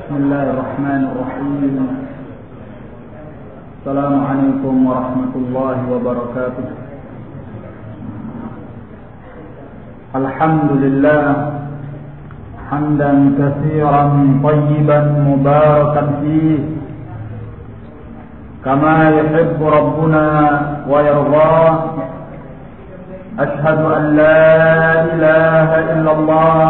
بسم الله الرحمن الرحيم. السلام عليكم ورحمة الله وبركاته. الحمد لله حمدا كثيرا طيبا مباركا فيه كما يحب ربنا ويرضاه. أشهد أن لا إله إلا الله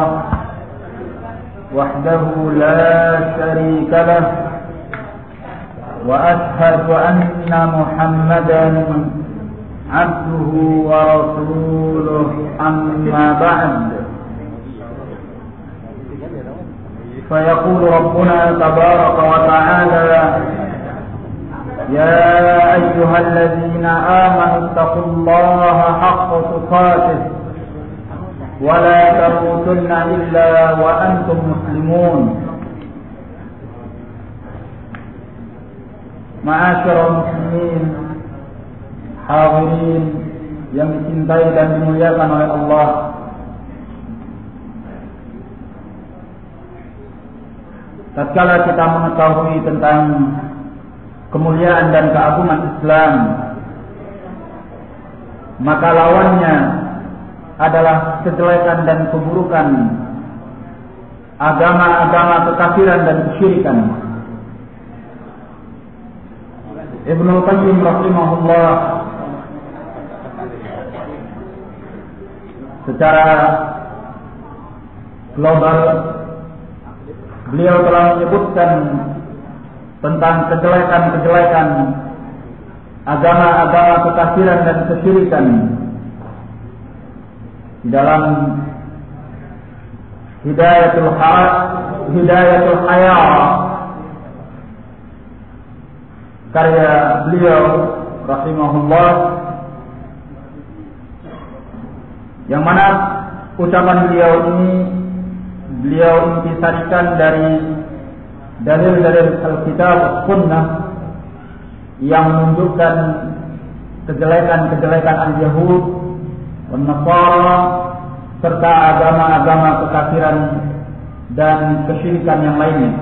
وحده لا شريك له، وأشهد أن محمدا عبده ورسوله. أما بعد، فيقول ربنا تبارك وتعالى: يا أيها الذين آمنوا اتقوا الله حق تقاته ولا تموتن إلا وأنتم مسلمون. Ma'asyiral muslimin, hadirin yang dicintai dan dimuliakan oleh Allah, tatkala kita mengetahui tentang kemuliaan dan keagungan Islam, maka lawannya adalah kejelekan dan keburukan agama-agama kekafiran dan kesyirikan. Ibnu Qayyim rahimahullah secara global beliau telah menyebutkan tentang kejelekan-kejelekan agama-agama kekafiran dan kesyirikan di dalam Hidayatul Hayat karya beliau rahimahullah, yang mana ucapan beliau ini beliau intisarikan dari dalil-dalil Alkitab Sunnah yang menunjukkan kejelekan-kejelekan al-Yahud dan Nasara serta agama-agama kekafiran dan kesyirikan yang lainnya.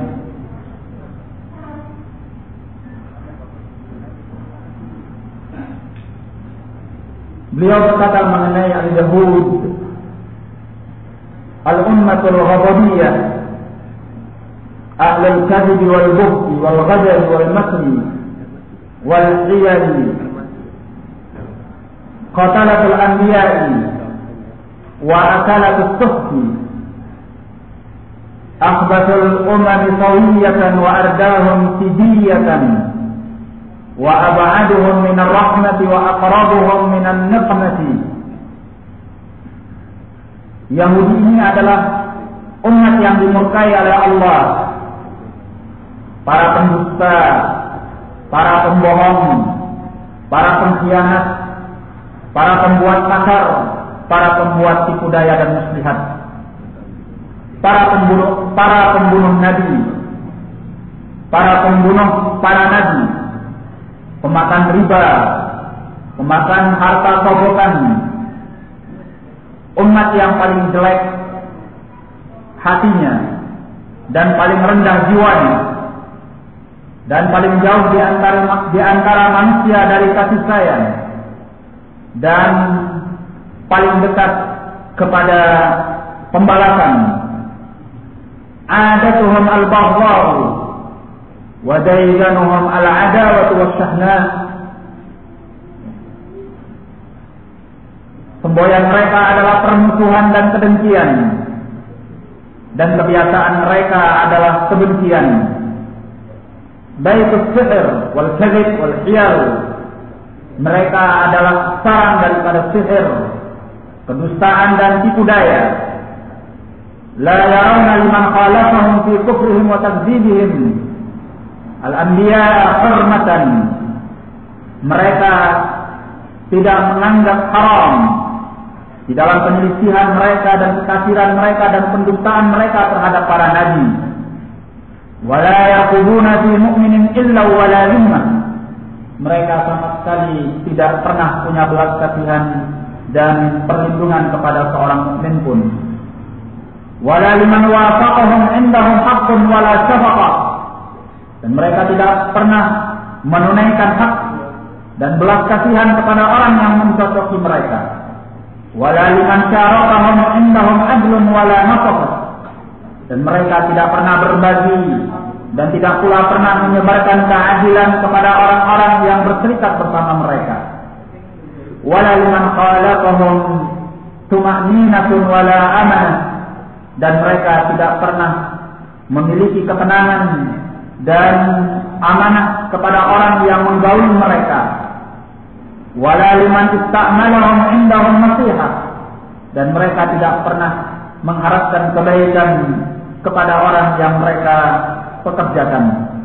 Beliau berkata mengenai al-Yahud, al-ummatul ghadabiyah, ahlul kadhib wal buhti wal ghadab wal makri wal hiyali, qatalatul anbiya'i wa akalatus suhti, akhbatul umami sawiyatan wa ardahum sidiyatan wa ab'aduhum minar rahmati wa aqrabuhum minan niqmati. Yahudi ini adalah umat yang dimurkai oleh Allah, para pendusta, para pembohong, para pengkhianat, para pembuat makar, para pembuat tipu daya dan muslihat, para pembunuh nabi, para pembunuh para nabi, pemakan riba, pemakan harta sogokan, umat yang paling jelek hatinya dan paling rendah jiwanya dan paling jauh di antara manusia dari kasih sayang dan paling dekat kepada pembalasan. Adatuhum al-baghdha wa dayyanuhum al-adawatu wasyahna. Semboyan mereka adalah permusuhan dan kedengkian, dan kebiasaan mereka adalah kebencian. Baitus sihr wal kadhib wal hiyal. Mereka adalah sarang daripada sihir, kedustaan dan tipu daya. La yarawna liman khalafahum fi kufrihim wa takdzibihim al-anbiya hurmatan. Mereka tidak menganggap haram di dalam penyelisihan mereka dan kekafiran mereka dan pendustaan mereka terhadap para nabi. Wala yaquluna fi mu'minin illa wala zimmah. Mereka sama sekali tidak pernah punya belas kasihan dan perlindungan kepada seorang mukmin pun. Wala liman wafaqahum indahum haqqun wala syafaqah. dan mereka tidak pernah menunaikan hak dan belas kasihan kepada orang yang mencocoki mereka. Wala liman syarakahum indahum adlun wala nafaqah, dan mereka tidak pernah berbagi dan tidak pula pernah menyebarkan keadilan kepada orang-orang yang berserikat bersama mereka. Wala liman khalaqahum tuma'ninatun wala amanah, dan mereka tidak pernah memiliki ketenangan dan amanah kepada orang yang menggauli mereka. Wala liman ista'malahum indahum nasihat, dan mereka tidak pernah mengharapkan kebaikan kepada orang yang mereka pekerjakan.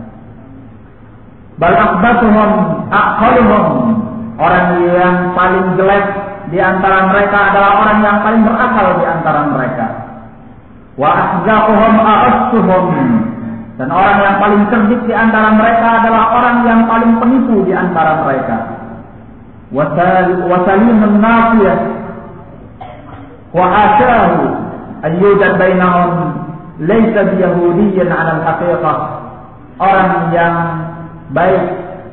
Bal akhbatuhum aqaluhum, orang yang paling jelek di antara mereka adalah orang yang paling berakal di antara mereka. Wa ahzaquhum a'assuhum, dan orang yang paling cerdik di antara mereka adalah orang yang paling penipu di antara mereka. Wasalimun nafiyah wa hasyahu ayyujad bainahum laysa biyahudiyyan 'ala al-haqiqah, orang yang baik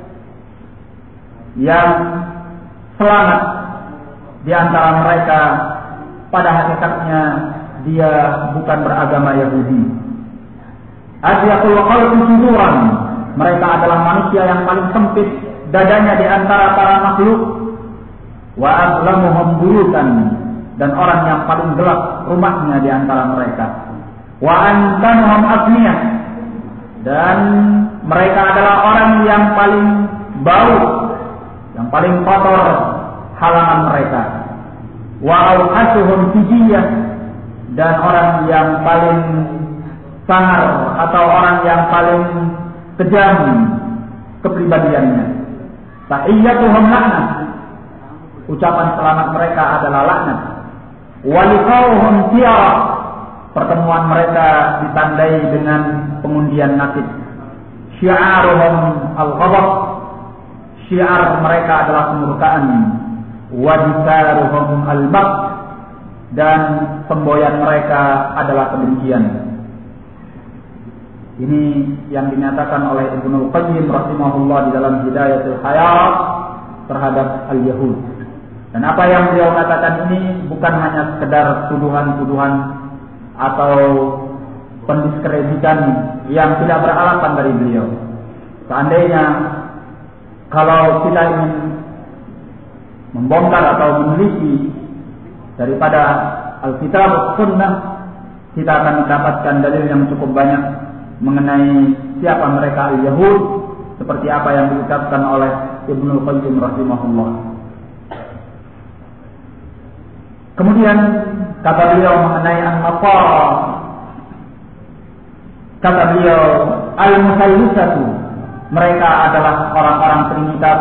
yang selamat di antara mereka pada hakikatnya dia bukan beragama Yahudi. Asyaqul qalbi suduran, mereka adalah manusia yang paling sempit dadanya di antara para makhluk. Wa azlamuhum buyutan, dan orang yang paling gelap rumahnya di antara mereka. Wa antanuhum afniyah, dan mereka adalah orang yang paling bau, yang paling kotor halaman mereka. Wa awhasuhum fijiyah, dan orang yang paling sangar atau orang yang paling kejam kepribadiannya. Tahiyyatuhum laknah, ucapan selamat mereka adalah laknat. Wa liqauhum tiara, pertemuan mereka ditandai dengan pengundian nasib. Syi'aruhum al-ghadab, syiar mereka adalah kemurkaan. Wa disaruhum al-bagh, dan semboyan mereka adalah kebencian. Ini yang dinyatakan oleh Ibnu Qayyim rahimahullah di dalam Hidayatul Hayat terhadap al-Yahud. Dan apa yang beliau katakan ini bukan hanya sekedar tuduhan-tuduhan atau pendiskreditkan yang tidak beralasan dari beliau. Seandainya kalau kita ingin membongkar atau meneliti daripada Alkitab Sunnah, kita akan mendapatkan dalil yang cukup banyak mengenai siapa mereka al-Yahud, seperti apa yang diucapkan oleh Ibnu Qayyim rahimahullah. Kemudian kata beliau mengenai an-Nasara, kata beliau al-Musallisatu, mereka adalah orang-orang Trinitas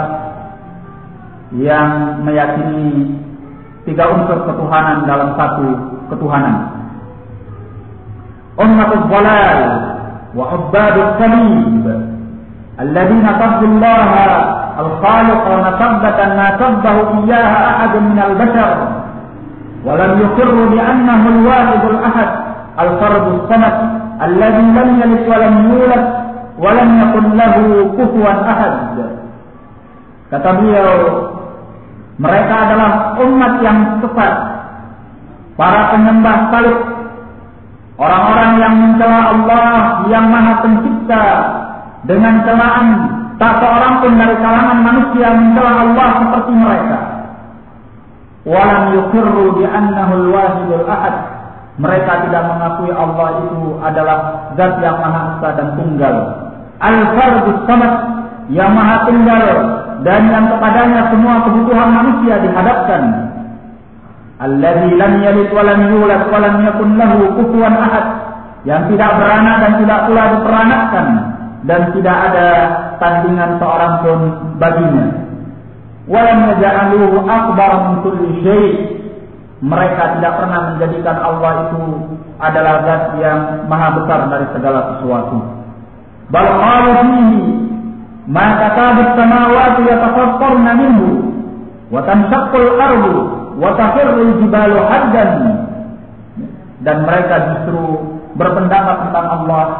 yang meyakini 3 unsur ketuhanan dalam satu ketuhanan. Ummatul dhalal wa ubadus salib alladzina tabdullaha al-khaliq wa nasabbatan ma tabbahu iyyaha ahadun minal bashar wa lam yuqirru bi annahu al-wahidul ahad al-fardus samad alladzi lam yalid wa lam yulad wa lam yakul lahu kufuwan ahad. Kata beliau, mereka adalah umat yang sesat, para penyembah salib, orang-orang yang mencela Allah yang Maha Pencipta dengan celaan. Tak seorang pun dari kalangan manusia mencela Allah seperti mereka. Walam yuqirru bi annahu al-wahidul ahad. Mereka tidak mengakui Allah itu adalah zat yang Maha Esa dan Tunggal. Al-Fardus Samad, yang Maha Tunggal dan yang kepadanya semua kebutuhan manusia dihadapkan. Alladzi lam yalid wa lam yulad wa lam yakun lahu kufuwan ahad, yang tidak beranak dan tidak pula diperanakkan dan tidak ada tandingan seorang pun baginya. Wa lam yaj'aluhu akbar min kulli syai', mereka tidak pernah menjadikan Allah itu adalah zat yang maha besar dari segala sesuatu. Bal qalu fihi ma katabus samawati yatafattarna minhu wa tanshaqqul ardu wa takhirrul jibalu haddan. Dan mereka justru berpendapat tentang Allah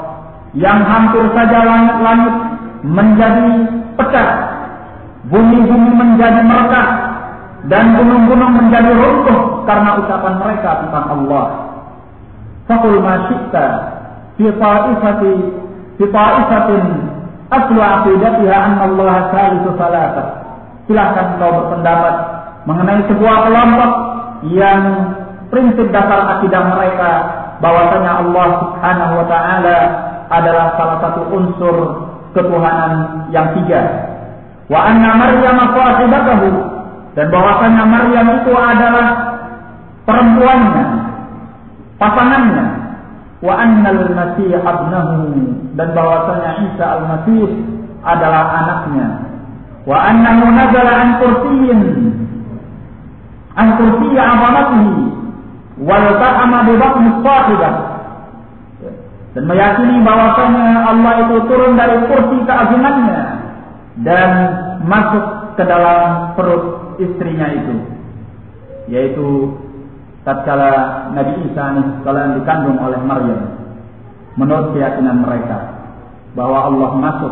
yang hampir saja langit-langit menjadi pecah, bumi-bumi menjadi merekat, dan gunung-gunung menjadi runtuh karena ucapan mereka tentang Allah. Faqul ma syi'ta fi ta'ifatin aslu aqidatiha anna Allah salisu salatah. Silakan kau berpendapat mengenai sebuah kelompok yang prinsip dasar akidah mereka bahwasanya Allah Subhanahu wa taala adalah salah satu unsur ketuhanan yang tiga. Wa anna Maryam sahibatahu, dan bahwasanya Maryam itu adalah perempuannya, pasangannya. Wa annal Masih ibnahu, dan bahwasanya Isa al-Masih adalah anaknya. Wa annahu nazala an kursiyyin azamatihi wal ta'ama bi batni sahibah, dan meyakini bahwasanya Allah itu turun dari kursi keagungannya dan masuk ke dalam perut istrinya itu, yaitu tatkala Nabi Isa alaihissalam dikandung oleh Maryam. Menurut keyakinan mereka bahwa Allah masuk,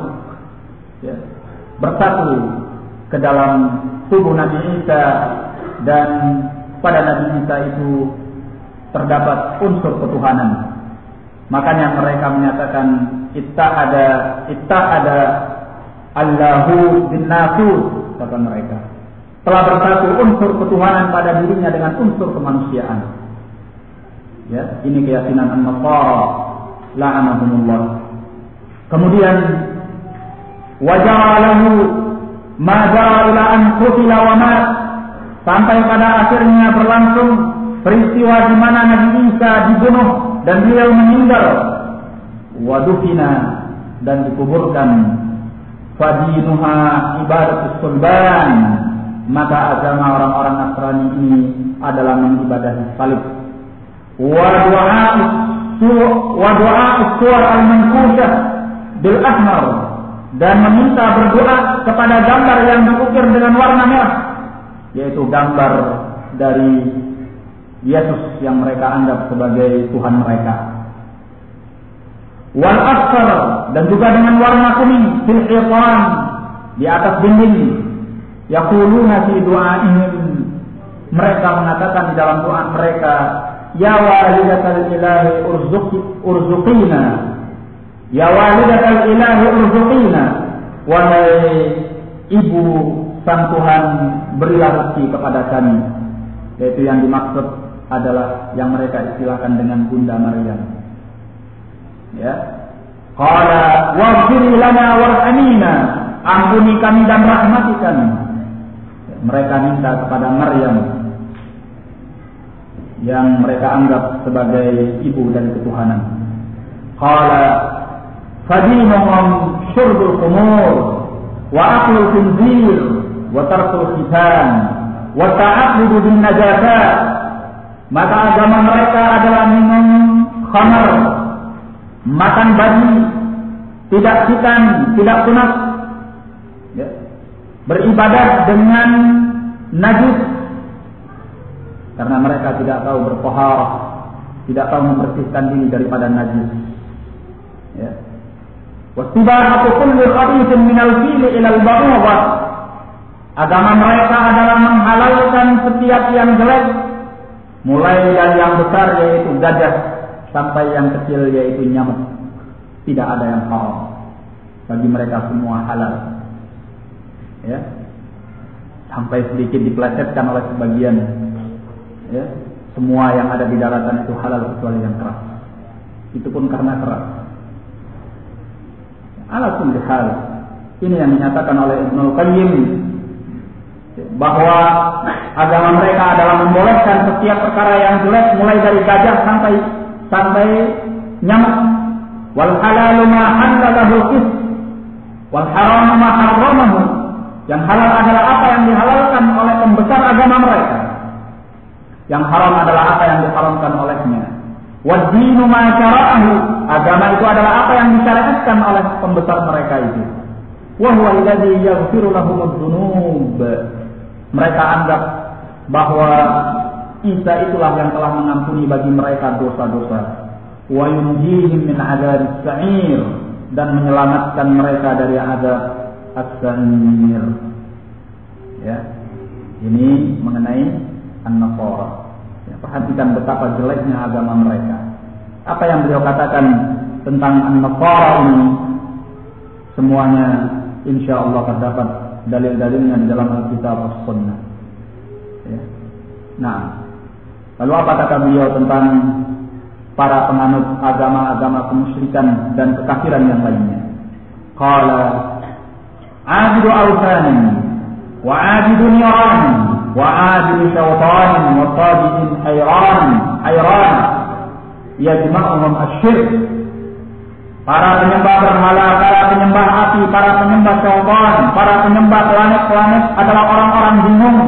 bersatu ke dalam tubuh Nabi Isa, dan pada Nabi Isa itu terdapat unsur ketuhanan. Makanya mereka menyatakan ittahada Allahu bin nasut, kata mereka. Telah bersatu unsur ketuhanan pada dirinya dengan unsur kemanusiaan. Ya, ini keyakinan an-Nasara la'anahumullah. Kemudian waja'alahu ma ja'a ila an qutila wa mat, sampai pada akhirnya berlangsung peristiwa di mana Nabi Isa dibunuh dan beliau meninggal, wadufina, dan dikuburkan. Fadinuha ibadatus sulban, maka agama orang-orang Nasrani ini adalah mengibadahi salib. Wa du'a suwar al-mankusyah bil ahmar, dan meminta berdoa kepada gambar yang diukir dengan warna merah, yaitu gambar dari Yesus yang mereka anggap sebagai Tuhan mereka. Wal asfar, dan juga dengan warna kuning fil hitan, di atas dinding. Yaquluna fi du'aihim, mereka mengatakan di dalam doa mereka, ya walidatal ilahi urzuqina, ya walidatal ilahi urzuqina, wahai ibu sang Tuhan, berilah rezeki kepada kami. Yaitu yang dimaksud adalah yang mereka istilahkan dengan Bunda Maryam. Ya. Qala waghfir lana warhamina, ampuni kami dan rahmati kami. Mereka minta kepada Maryam yang mereka anggap sebagai ibu dari ketuhanan. Qala fadinuhum syurbul khumur wa aklul khinzir wa tarkul khitan wa ta'abbudu bin najasat. Maka agama mereka adalah minum khamar, makan babi, tidak khitan, tidak sunat, beribadah dengan najis, karena mereka tidak tahu bertaharah, tidak tahu membersihkan diri daripada najis. Wastibahatu kulli khabithin minal fili ilal ba'udah. Agama mereka adalah menghalalkan setiap yang jelek, mulai dari yang besar yaitu gajah sampai yang kecil yaitu nyamuk. Tidak ada yang haram. Bagi mereka semua halal. Ya. Sampai sedikit dipelesetkan oleh sebagian. Ya. Semua yang ada di daratan itu halal kecuali yang keras. Itu pun karena keras. Ala kulli hal. Ini yang dinyatakan oleh Ibnu Qayyim, bahwa agama mereka adalah membolehkan setiap perkara yang jelek, mulai dari gajah sampai nyamuk. Wal halalu ma halalahu qis wal haramu ma harramahu. Yang halal adalah apa yang dihalalkan oleh pembesar agama mereka. Yang haram adalah apa yang diharamkan olehnya. Wad dinu ma syara'ahu, agama itu adalah apa yang disyariatkan oleh pembesar mereka itu. Wa huwa alladzi yaghfiru lahumudz dzunub. Mereka anggap bahwa Isa itulah yang telah mengampuni bagi mereka dosa-dosa. wa yunjihim min adzabis sa'ir, dan menyelamatkan mereka dari azab as-sa'ir. Ya. Ini mengenai An-Nasara. Ya, perhatikan betapa jeleknya agama mereka. Apa yang beliau katakan tentang An-Nasara ini semuanya insyaallah terdapat dalil-dalilnya di dalam Alkitab dan Sunnah. Ya. Nah, lalu apa kata beliau tentang para penganut agama-agama kemusyrikan dan kekafiran yang lainnya? Qala abidu awthanin wa abidu niran wa abidu syawtanin wa sajidin hayran yajma'uhum asyirk. Para penyembah berhala, para penyembah api, para penyembah syaitan, para penyembah planet-planet adalah orang-orang bingung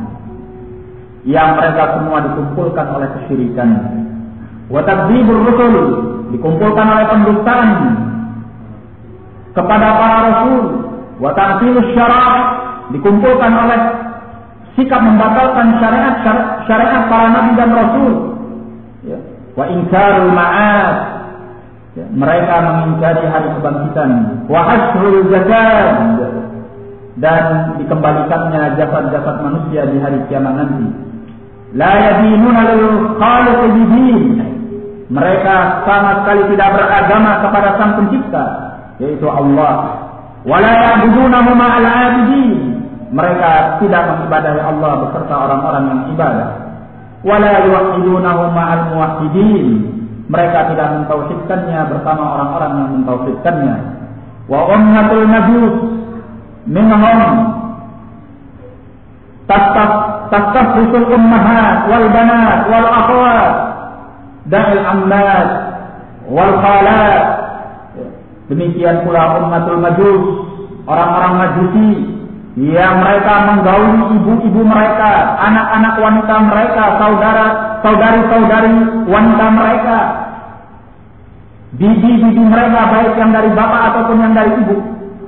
yang mereka semua dikumpulkan oleh kesyirikan. Wa takdzibur rusul, dikumpulkan oleh pendustaan kepada para rasul. Wa ta'tilus syara', dikumpulkan oleh sikap membatalkan syariat para nabi dan rasul. Ya. Wa inkarul ma'ad, mereka mengingkari hari kebangkitan. Wa hasrul jasad, dan dikembalikannya jasad-jasad manusia di hari kiamat nanti. La yadinuna lil khaliq bidin, mereka sama sekali tidak beragama kepada Sang Pencipta, yaitu Allah. Wa la ya'budunahu ma'al 'abidin, mereka tidak mengibadahi Allah beserta orang-orang yang ibadah. Wa la yuwahhidunahu ma'al muwahhidin, mereka tidak mentauhidkannya bersama orang-orang yang mentauhidkannya. Wa ummatul majus minhum tastasrisul ummahat wal banat wal akhwat da'il ammat wal khalat. Demikian pula ummatul majus, orang-orang majusi yang mereka menggauli ibu-ibu mereka, anak-anak wanita mereka, saudari-saudari wanita mereka, bibi-bibi mereka, baik yang dari bapak ataupun yang dari ibu.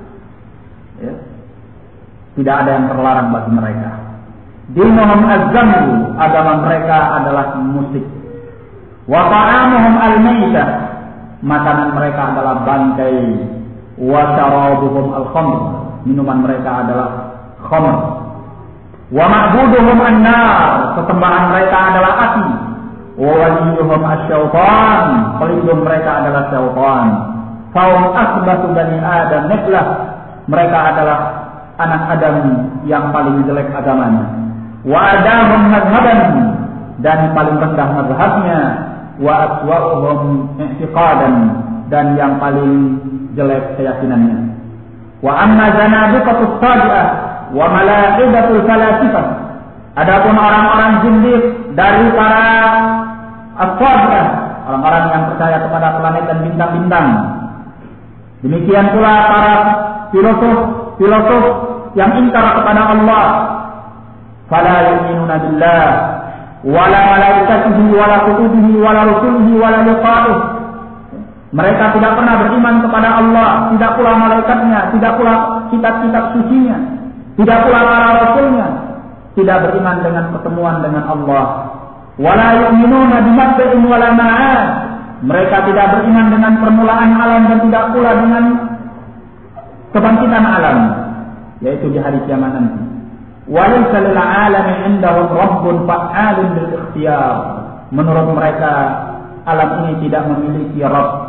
Ya. Tidak ada yang terlarang bagi mereka. Dinuhum az-zambu, agama mereka adalah musik. Wa ta'amuhum al-maitah, makanan mereka adalah bangkai. Wa syarabuhum al-khamr, minuman mereka adalah khamr. Wa ma'buduhum an-nar, sesembahan mereka adalah api. Wa waliyuhum asy-syaitan, pelindung mereka adalah syaitan. Faum asbatu bani Adam niklah, mereka adalah anak Adam yang paling jelek agamanya. Wa adahum madhaban, dan paling rendah mazhabnya. Wa aswa'uhum i'tiqadan, dan yang paling jelek keyakinannya. Wa amma zanadiqatus sabi'ah wa mala'idatul falasifah, adapun orang-orang zindiq dari para as-sabi'ah, orang-orang yang percaya kepada planet dan bintang-bintang, demikian pula para filosof yang ingkar kepada Allah, fala yu'minuna billah wala malaikatihi wala kutubihi wala rusulihi wala liqa'ihi. Mereka tidak pernah beriman kepada Allah, tidak pula malaikatnya, tidak pula kitab-kitab sucinya, tidak pula para rasulnya, tidak beriman dengan pertemuan dengan Allah. Wala yu'minuna bimadda'in wala ma'ad, mereka tidak beriman dengan permulaan alam dan tidak pula dengan kebangkitan alam, yaitu di hari kiamat nanti. Walaysa lil 'alami 'indahum rabbun fa'alun bil ikhtiyar, menurut mereka alam ini tidak memiliki Rabb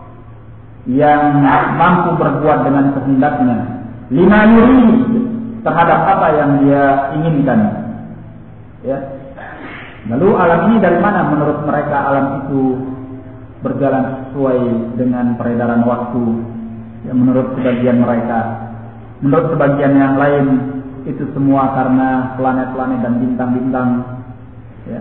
yang mampu berbuat dengan kehendaknya, lima yurid, terhadap apa yang dia inginkan. Ya. Lalu alam ini dari mana menurut mereka alam itu berjalan sesuai dengan peredaran waktu? Ya, menurut sebagian mereka, menurut sebagian yang lain itu semua karena planet-planet dan bintang-bintang. Ya.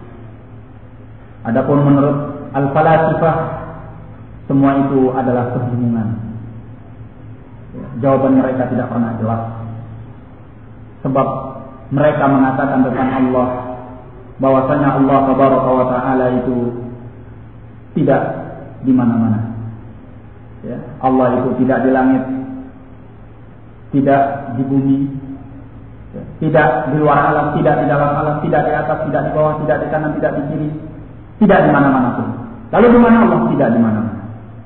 Adapun menurut al-falasifah, semua itu adalah kebingungan. Jawaban mereka tidak pernah jelas. Sebab mereka mengatakan tentang Allah bahwasanya Allah Tabaraka wa Ta'ala itu tidak di mana-mana. Ya, Allah itu tidak di langit, tidak di bumi, ya, tidak di luar alam, tidak di dalam alam, tidak di atas, tidak di bawah, tidak di kanan, tidak di kiri, tidak di mana-mana pun. Lalu di mana Allah? Tidak di mana-mana.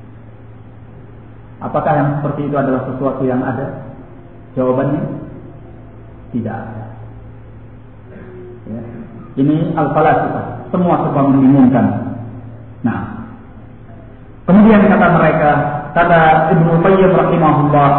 Apakah yang seperti itu adalah sesuatu yang ada? Jawabannya tidak ada. Ya. Ini al-falasifah, semua serba membingungkan. Nah, kemudian kata mereka, kata Ibnu Qayyim rahimahullah,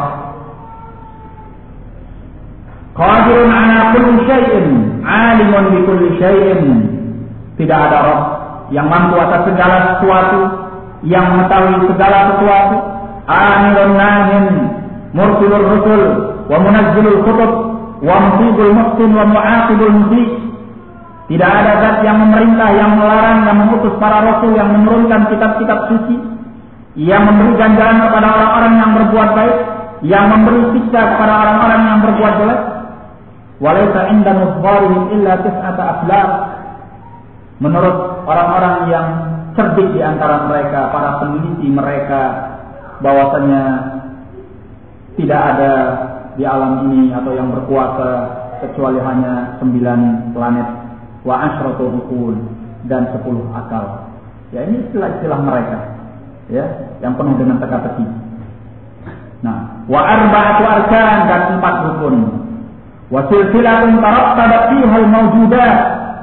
qadirun ala kulli syai'in, alimun bi kulli syai'in. Tidak ada Rabb yang mampu atas segala sesuatu, yang mengetahui segala sesuatu. Amirun nahin, mursilur rusul, wa munazzilul kutub, wa musibul muhsin, wa mu'aqibul musib. Tidak ada zat yang memerintah, yang melarang, yang mengutus para rasul, yang menurunkan kitab-kitab suci, yang memberi ganjaran kepada orang-orang yang berbuat baik, yang memberi siksa kepada orang-orang yang berbuat jelek. Walaysa inda muzbarihim illa tis'ata aflaq. Menurut orang-orang yang cerdik di antara mereka, para peneliti mereka, bahwasanya tidak ada di alam ini atau yang berkuasa kecuali hanya 9 planet, wa asyratu uqul, dan 10 akal. Ya, ini istilah-istilah mereka, ya, yang penuh dengan teka-teki. Nah, wa arba'atu arkan, dan 4 rukun. Wa silsilatun tarattabat fiha al-mawjudat.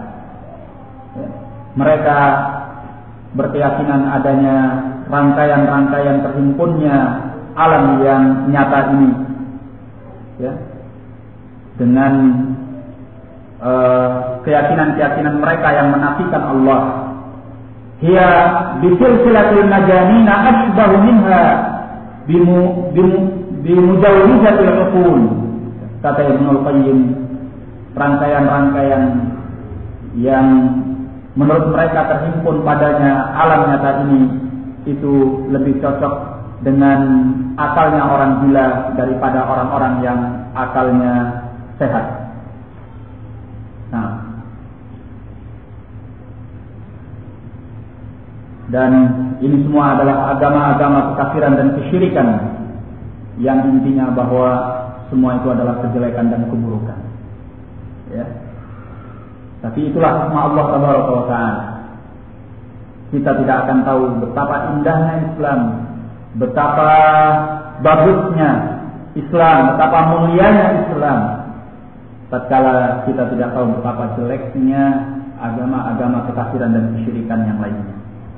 Mereka berkeyakinan adanya rangkaian-rangkaian terhimpunnya alam yang nyata ini, ya, dengan keyakinan-keyakinan mereka yang menafikan Allah. Hiya bisilsilatil majanina asbahu minha bimujawwizatil uqul. Kata Ibnu Qayyim, rangkaian-rangkaian yang menurut mereka terhimpun padanya alam nyata ini itu lebih cocok dengan akalnya orang gila daripada orang-orang yang akalnya sehat. Nah, dan ini semua adalah agama-agama kekafiran dan kesyirikan yang intinya bahwa semua itu adalah kejelekan dan keburukan. Ya. Tapi itulah hikmah Allah Subhanahu wa taala. Kita tidak akan tahu betapa indahnya Islam, betapa bagusnya Islam, betapa mulianya Islam, tatkala kita tidak tahu betapa jeleknya agama-agama kekafiran dan kesyirikan yang lainnya.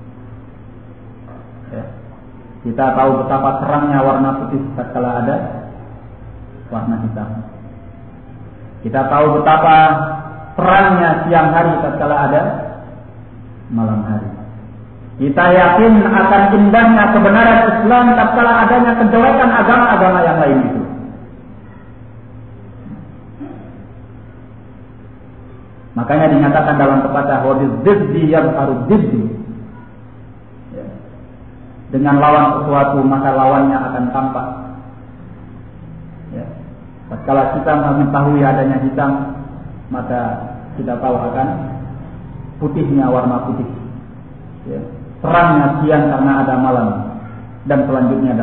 Ya. Kita tahu betapa terangnya warna putih tatkala ada warna hitam. Kita tahu betapa terangnya siang hari tatkala ada malam hari. Kita yakin akan indahnya kebenaran Islam tatkala adanya kejelekan agama-agama yang lain itu. Makanya dinyatakan dalam pepatah wabidzi yadhharu dziddi. Ya. Dengan lawan sesuatu maka lawannya akan tampak. Ya. Tatkala kita mengetahui adanya hitam, maka kita tahu akan putihnya warna putih. Ya. Terangnya siang karena ada malam, dan selanjutnya.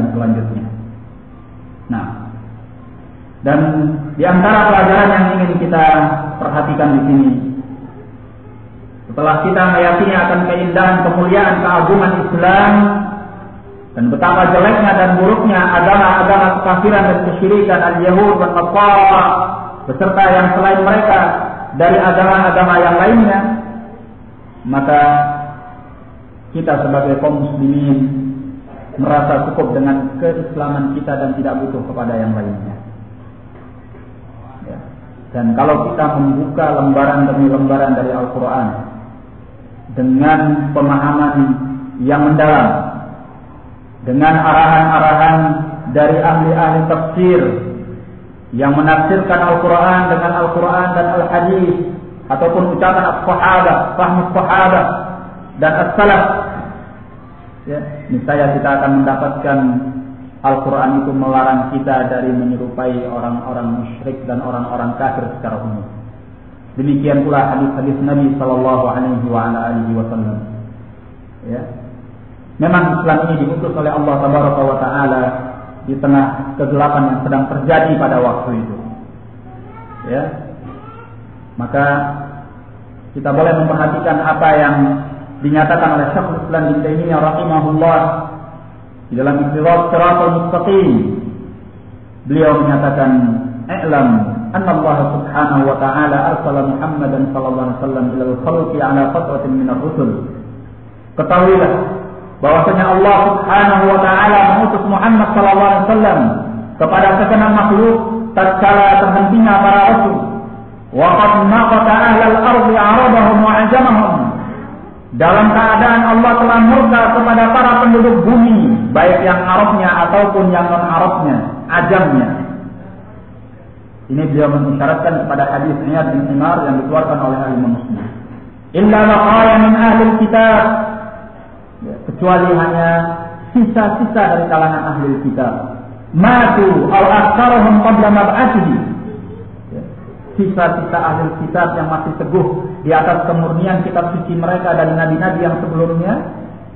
Nah, dan di antara pelajaran yang ingin kita perhatikan di sini, setelah kita meyakini akan keindahan, kemuliaan, keagungan Islam dan betapa jeleknya dan buruknya agama-agama kekafiran dan kesyirikan al-Yahud dan Nasara beserta yang selain mereka dari agama-agama yang lainnya, maka kita sebagai kaum muslimin merasa cukup dengan keislaman kita dan tidak butuh kepada yang lainnya. Ya. Dan kalau kita membuka lembaran demi lembaran dari Al-Quran dengan pemahaman yang mendalam, dengan arahan-arahan dari ahli-ahli tafsir yang menafsirkan Al-Quran dengan Al-Quran dan Al-Hadis, ataupun ucapan as-sahabah, fahmu sahabah dan as-salaf, ya, niscaya kita akan mendapatkan Al-Quran itu melarang kita dari menyerupai orang-orang musyrik dan orang-orang kafir secara umum. Demikian pula hadis-hadis Nabi Sallallahu Alaihi Wasallam. Ya, memang Islam ini diutus oleh Allah Tabaraka wa Taala di tengah kegelapan yang sedang terjadi pada waktu itu. Ya, maka kita boleh memperhatikan apa yang dinyatakan oleh Syekhul Islam Ibnu Taimiyah rahimahullah di dalam Iqtidas Shiratal Mustaqim. Beliau menyatakan, "I'lam anna Allah subhanahu wa ta'ala arsala Muhammadan sallallahu alaihi wasallam ila al-khalqi ala fatratin min ar-rusul." Ketahuilah bahwasanya Allah subhanahu wa ta'ala mengutus Muhammad sallallahu alaihi wasallam kepada segenap makhluk tatkala terhentinya para rasul. Wa qad naqata ahlal ardi 'arabahum wa 'ajamahum. Dalam keadaan Allah telah murka kepada para penduduk bumi, baik yang Arabnya ataupun yang non-Arabnya, ajamnya. Ini beliau mengisyaratkan kepada hadis Iyad bin Himar yang dikeluarkan oleh Imam Muslim. Illa laqaya min ahli kitab, kecuali hanya sisa-sisa dari kalangan ahli kitab. Matu aw aktsaruhum qabla mab'atsihi. Sisa-sisa ahli kitab yang masih teguh di atas kemurnian kitab suci mereka dan nabi-nabi yang sebelumnya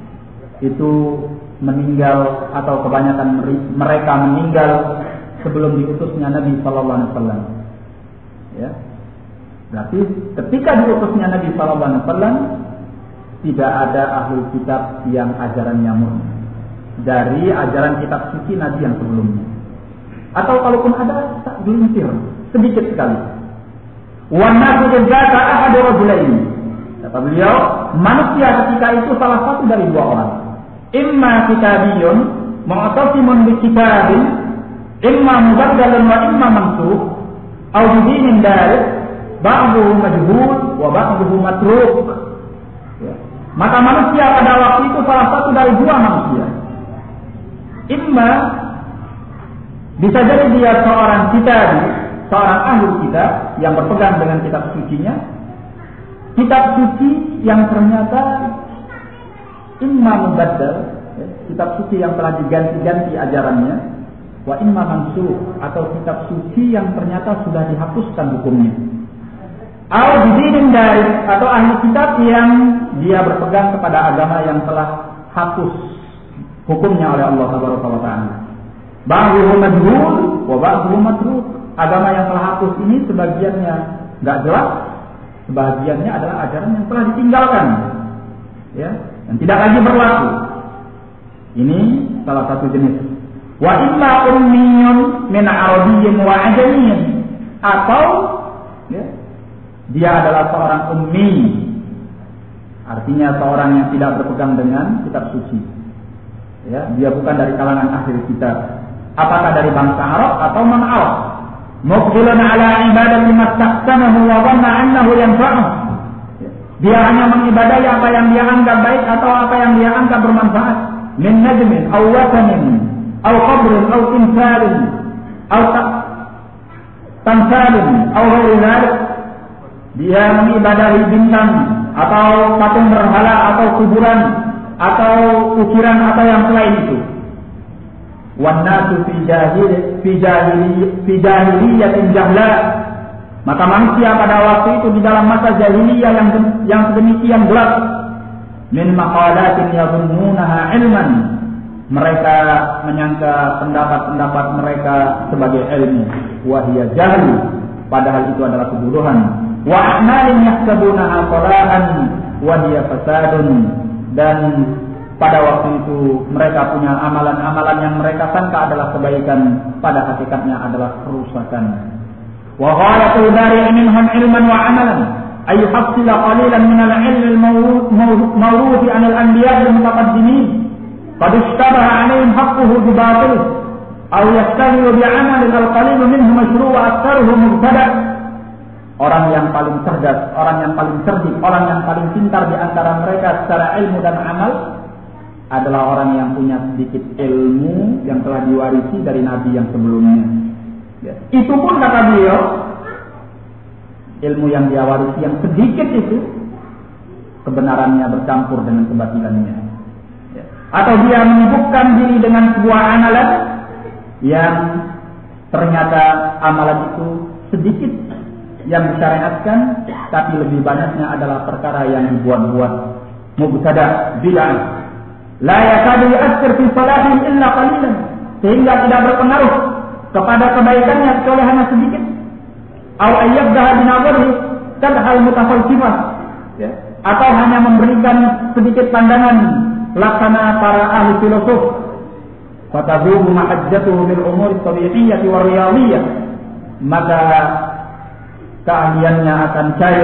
itu meninggal, atau kebanyakan mereka meninggal sebelum diutusnya Nabi sallallahu alaihi wasallam. Ya. Berarti ketika diutusnya Nabi sallallahu alaihi wasallam tidak ada ahli kitab yang ajarannya murni dari ajaran kitab suci Nabi yang sebelumnya. Atau kalaupun ada, tak diintir sedikit sekali. Wan nasu jazaka ahadu rajulaini. Kata beliau, manusia ketika itu salah satu dari dua orang. Imma kitabiyun mu'tasimun bi kitabin, imma mubaddalun wa imma mansukh, aw bidinin darik, ba'duhu majhul wa ba'duhu matruk. Ya. Maka manusia pada waktu itu salah satu dari dua manusia. Imma bisa jadi dia seorang kitabi, seorang ahli kitab yang berpegang dengan kitab sucinya, kitab suci yang ternyata imma mubaddal, kitab suci yang telah diganti-ganti ajarannya, wa imma mansukh, atau kitab suci yang ternyata sudah dihapuskan hukumnya. Au bidinin dari, atau ahli kitab yang dia berpegang kepada agama yang telah hapus hukumnya oleh Allah Subhanahu wa taala. Ba'dhuhu majhul wa ba'dhuhu matruk. Agama yang telah hapus ini sebagiannya enggak jelas, sebagiannya adalah ajaran yang telah ditinggalkan, ya, dan tidak lagi berlaku. Ini salah satu jenis. Wa imma ummiyun min arabiyyin wa ajamiyyin, atau ya, dia adalah seorang ummi, artinya seorang yang tidak berpegang dengan kitab suci. Ya, dia bukan dari kalangan ahli kitab. Apakah dari bangsa Arab atau non-Arab? Muqbilan ala ibadati mastaqsamahu wa dhanna annahu yanfa'uh. Dia hanya mengibadahi apa yang dia anggap baik atau apa yang dia anggap bermanfaat. Min najmin aw watanin aw qabrin aw timsalin aw tamsalin aw ghairi dzalik. Dia mengibadahi bintang atau patung berhala atau kuburan atau ukiran atau yang selain itu. Wan nasu fi jahiliyatin jahla. Maka manusia pada waktu itu di dalam masa jahiliyah yang sedemikian gelap, min maqalatin yadhunnunaha ilman, mereka menyangka pendapat-pendapat mereka sebagai ilmu, wa hiya jahl, padahal itu adalah kebodohan. Wa a'malin yahsabunaha salahan wa hiya fasadun, dan pada waktu itu mereka punya amalan-amalan yang mereka sangka adalah kebaikan, pada hakikatnya adalah kerusakan. Wa ghalatul dari minhum ilman wa amalan ay yuhassila qalilan min al-ilm al-mawruth 'an al-anbiya' al-mutaqaddimin qad ishtabaha 'alayhim haqquhu bi batil aw yastahilu bi 'amal al-qalil minhum mashru' wa aktharuhu mubtada'. Orang yang paling cerdas, orang yang paling cerdik, orang yang paling pintar di antara mereka secara ilmu dan amal adalah orang yang punya sedikit ilmu yang telah diwarisi dari nabi yang sebelumnya. Ya. Itu pun kata beliau, ilmu yang dia warisi yang sedikit itu kebenarannya bercampur dengan kebatilannya. Ya. Atau dia menyibukkan diri dengan sebuah amalan yang ternyata amalan itu sedikit yang disyariatkan, tapi lebih banyaknya adalah perkara yang dibuat-buat, mubtada, bid'ah. La yakadu yu'athir fi salahin illa qalilan, sehingga tidak berpengaruh kepada kebaikannya kecuali hanya sedikit. Aw ayyabdaha binadhari tadhal mutafalsifah, ya, atau hanya memberikan sedikit pandangan laksana para ahli filosof. Fatazubu mahajjatuhu bil umur tabi'iyyah wa riyadhiyah, maka keahliannya akan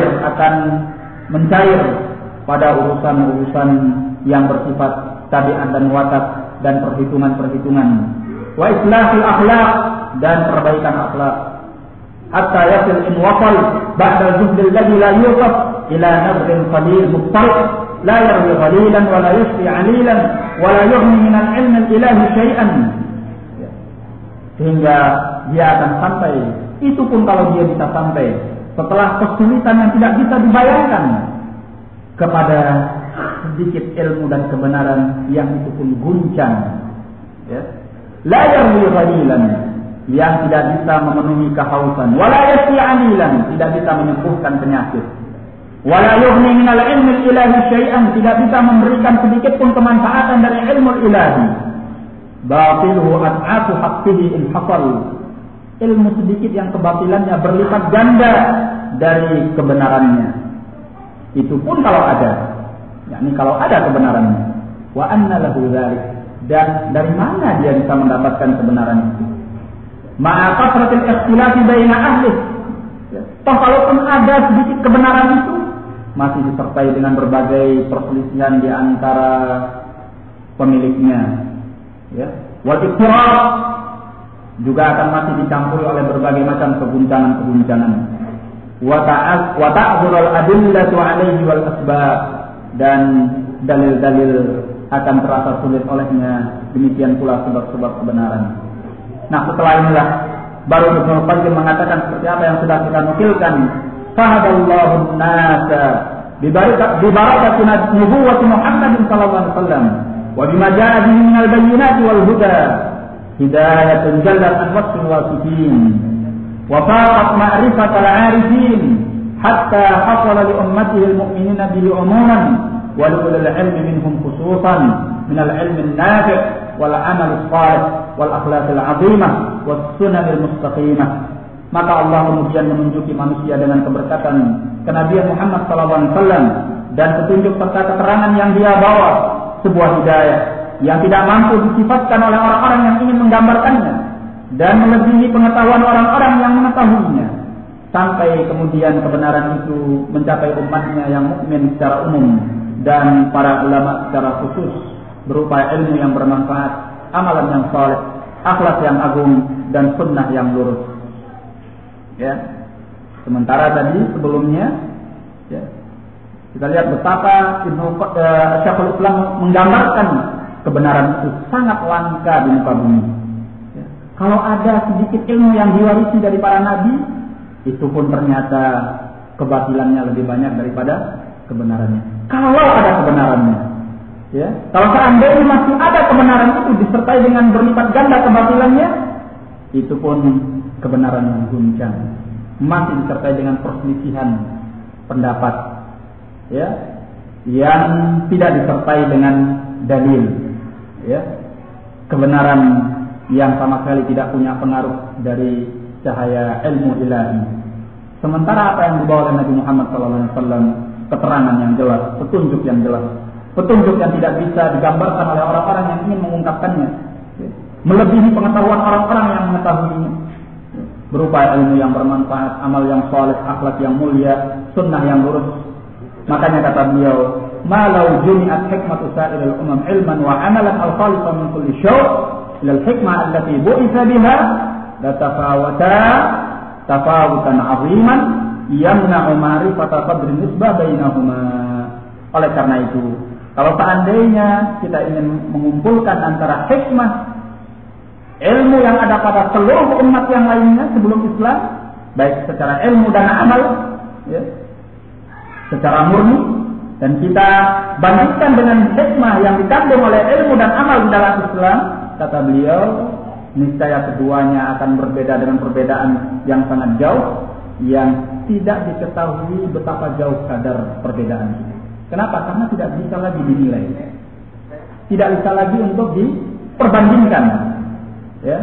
mencair pada urusan-urusan yang bersifat tabiat dan watak dan perhitungan-perhitungan. Wa islahil akhlaq, dan perbaikan akhlak. Hatta yasil in wasal ba'da zuhdil ladhi la yusaf ila nadrin qalil mubtari' la yarwi qalilan wa la yusfi 'alilan wa la yughni min al-'ilm al-ilahi syai'an. Sehingga dia akan sampai, itu pun kalau dia bisa sampai setelah kesulitan yang tidak bisa dibayangkan, kepada sedikit ilmu dan kebenaran yang itu pun guncang, ya. La yarwi qalilan, yang tidak bisa memenuhi kehausan, wala yasfi 'alilan, tidak bisa menyembuhkan penyakit, wala yughni minal ilmi ilahi syai'an, tidak bisa memberikan sedikit pun kemanfaatan dari ilmu ilahi. Batiluhu ad'afu haqqihi in hafal, ilmu sedikit yang kebatilannya berlipat ganda dari kebenarannya, itu pun kalau ada, yakni kalau ada kebenarannya. Wa anna lahu dzalik, dan dari mana dia bisa mendapatkan kebenaran itu? Ma'a kasratil ikhtilafi baina ahli. Toh kalaupun ada sedikit kebenaran itu, masih disertai dengan berbagai perselisihan di antara pemiliknya, ya. Wal ikhtilaf, juga akan masih dicampuri oleh berbagai macam keguncangan-keguncangan. Wa ta'zurul adillatu 'alaihi wal asbab, dan dalil-dalil akan terasa sulit olehnya, demikian pula sebab-sebab kebenaran. Nah, setelah inilah baru Ibnu Qayyim mengatakan seperti apa yang sudah kita nukilkan. Fahadallahu an-nasa bi barakati nubuwwati Muhammadin sallallahu alaihi wasallam wa bima jaa'a bihi min al-bayyinati wal huda hidayatun jallat an wasfil wasifin wa faqat ma'rifat al-'arifin hatta hasala li ummatihi al-mu'minina bihi umuman wa li ulil ilmi minhum khususan min al-ilmi an-nafi' wal 'amal as-salih wal akhlaq al-'azimah was sunan al-mustaqimah. Maka Allah kemudian menunjuki manusia dengan keberkatan kenabian Muhammad sallallahu alaihi wasallam dan petunjuk serta keterangan yang dia bawa, sebuah hidayah yang tidak mampu disifatkan oleh orang-orang yang ingin menggambarkannya dan melebihi pengetahuan orang-orang yang mengetahuinya, sampai kemudian kebenaran itu mencapai umatnya yang mukmin secara umum dan para ulama secara khusus, berupa ilmu yang bermanfaat, amalan yang saleh, akhlak yang agung, dan sunnah yang lurus. Ya, sementara tadi sebelumnya, ya, kita lihat betapa Syekhul Islam menggambarkan kebenaran itu sangat langka di muka bumi. Ya, kalau ada sedikit ilmu yang diwarisi dari para nabi, itu pun ternyata kebatilannya lebih banyak daripada kebenarannya. Kalau ada kebenarannya, ya, kalau seandainya masih ada kebenaran itu disertai dengan berlipat ganda kebatilannya, itu pun kebenaran yang guncang, masih disertai dengan perselisihan pendapat, ya, yang tidak disertai dengan dalil, ya, kebenaran yang sama sekali tidak punya pengaruh dari cahaya ilmu ilahi. Sementara apa yang dibawa oleh Nabi Muhammad SAW, keterangan yang jelas, petunjuk yang jelas, petunjuk yang tidak bisa digambarkan oleh orang-orang yang ingin mengungkapkannya, melebihi pengetahuan orang-orang yang mengetahuinya, berupa ilmu yang bermanfaat, amal yang saleh, akhlak yang mulia, sunnah yang lurus. Makanya kata beliau, "Malau jumi'at hikmatu sa'iril umam ilman wa amalan al-khalisan min kulli syau' ila al-hikmah allati bu'itha biha la tafawutan 'aziman yamna'u ma'rifata qadri nisbah bainahuma." Oleh karena itu, kalau seandainya kita ingin mengumpulkan antara hikmah ilmu yang ada pada seluruh umat yang lainnya sebelum Islam, baik secara ilmu dan amal, ya, secara murni, dan kita bandingkan dengan hikmah yang dikandung oleh ilmu dan amal di dalam Islam, kata beliau, niscaya keduanya akan berbeda dengan perbedaan yang sangat jauh, yang tidak diketahui betapa jauh kadar perbedaan itu. Kenapa? Karena tidak bisa lagi dinilai, tidak bisa lagi untuk diperbandingkan, ya,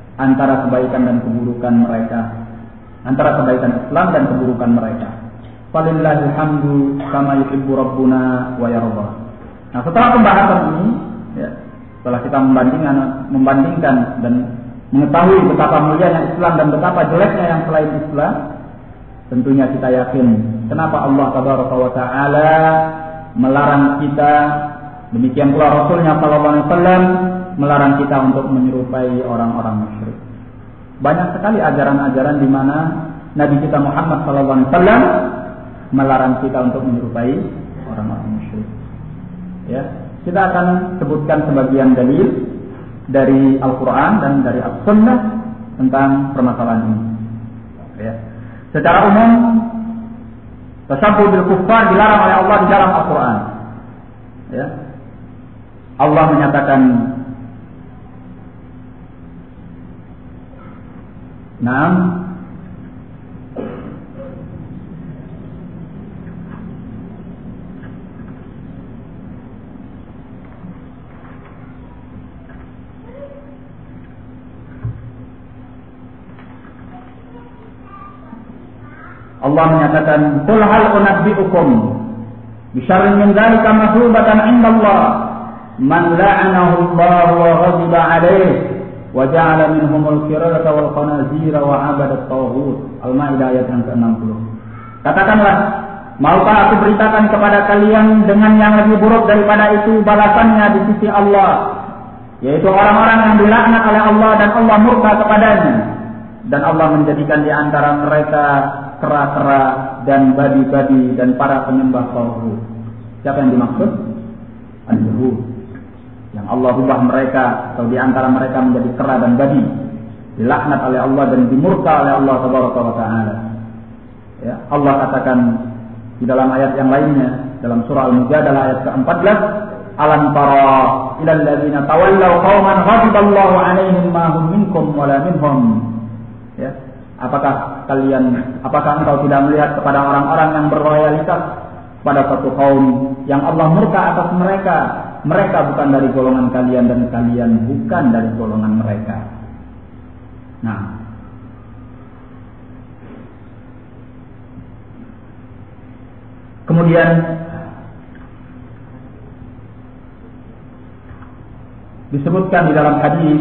antara kebaikan dan keburukan mereka, antara kebaikan Islam dan keburukan mereka. falillahil hamdu kama yuhibbu rabbuna wa yarda. Nah, setelah pembahasan ini, ya, setelah kita membandingkan dan mengetahui betapa mulianya Islam dan betapa jeleknya yang selain Islam, tentunya kita yakin kenapa Allah Tabaraka wa Ta'ala melarang kita, demikian pula Rasulnya sallallahu alaihi wasallam melarang kita untuk menyerupai orang-orang musyrik. Banyak sekali ajaran-ajaran di mana Nabi kita Muhammad sallallahu alaihi wasallam melarang kita untuk menyerupai orang-orang musyrik. Ya, kita akan sebutkan sebagian dalil dari Al-Quran dan dari As-Sunnah tentang permasalahan ini. Ya. Secara umum, tasyabbuh bil kuffar dilarang oleh Allah di dalam Al-Quran. Ya. Allah menyatakan, "Naam, Allah menyatakan, "Qul hal unabbi'ukum bi syarrin min dzalika masubatan 'inda Allah, man la'anahu Allah wa ghadiba 'alaihi wa ja'ala minhumul qiradata wal khanazira wa 'abada at-taghut." Al-Maidah ayat yang ke-60. Katakanlah, maukah aku beritakan kepada kalian dengan yang lebih buruk daripada itu balasannya di sisi Allah, yaitu orang-orang yang dilaknat oleh Allah dan Allah murka kepadanya, dan Allah menjadikan di antara mereka kera-kera dan babi-babi dan para penyembah tauhid. Siapa yang dimaksud? Al-Yahud. Yang Allah ubah mereka atau di antara mereka menjadi kera dan babi, dilaknat oleh Allah dan dimurka oleh Allah Tabaraka wa Ta'ala. Ya, Allah katakan di dalam ayat yang lainnya dalam surah Al-Mujadalah ayat ke-14, "Alam tara ilal ladzina tawallaw qauman ghadiballahu 'alaihim ma hum minkum wa la minhum." Ya. Apakah engkau tidak melihat kepada orang-orang yang berloyalitas pada satu kaum yang Allah murka atas mereka? Mereka bukan dari golongan kalian dan kalian bukan dari golongan mereka. Nah, kemudian disebutkan di dalam hadis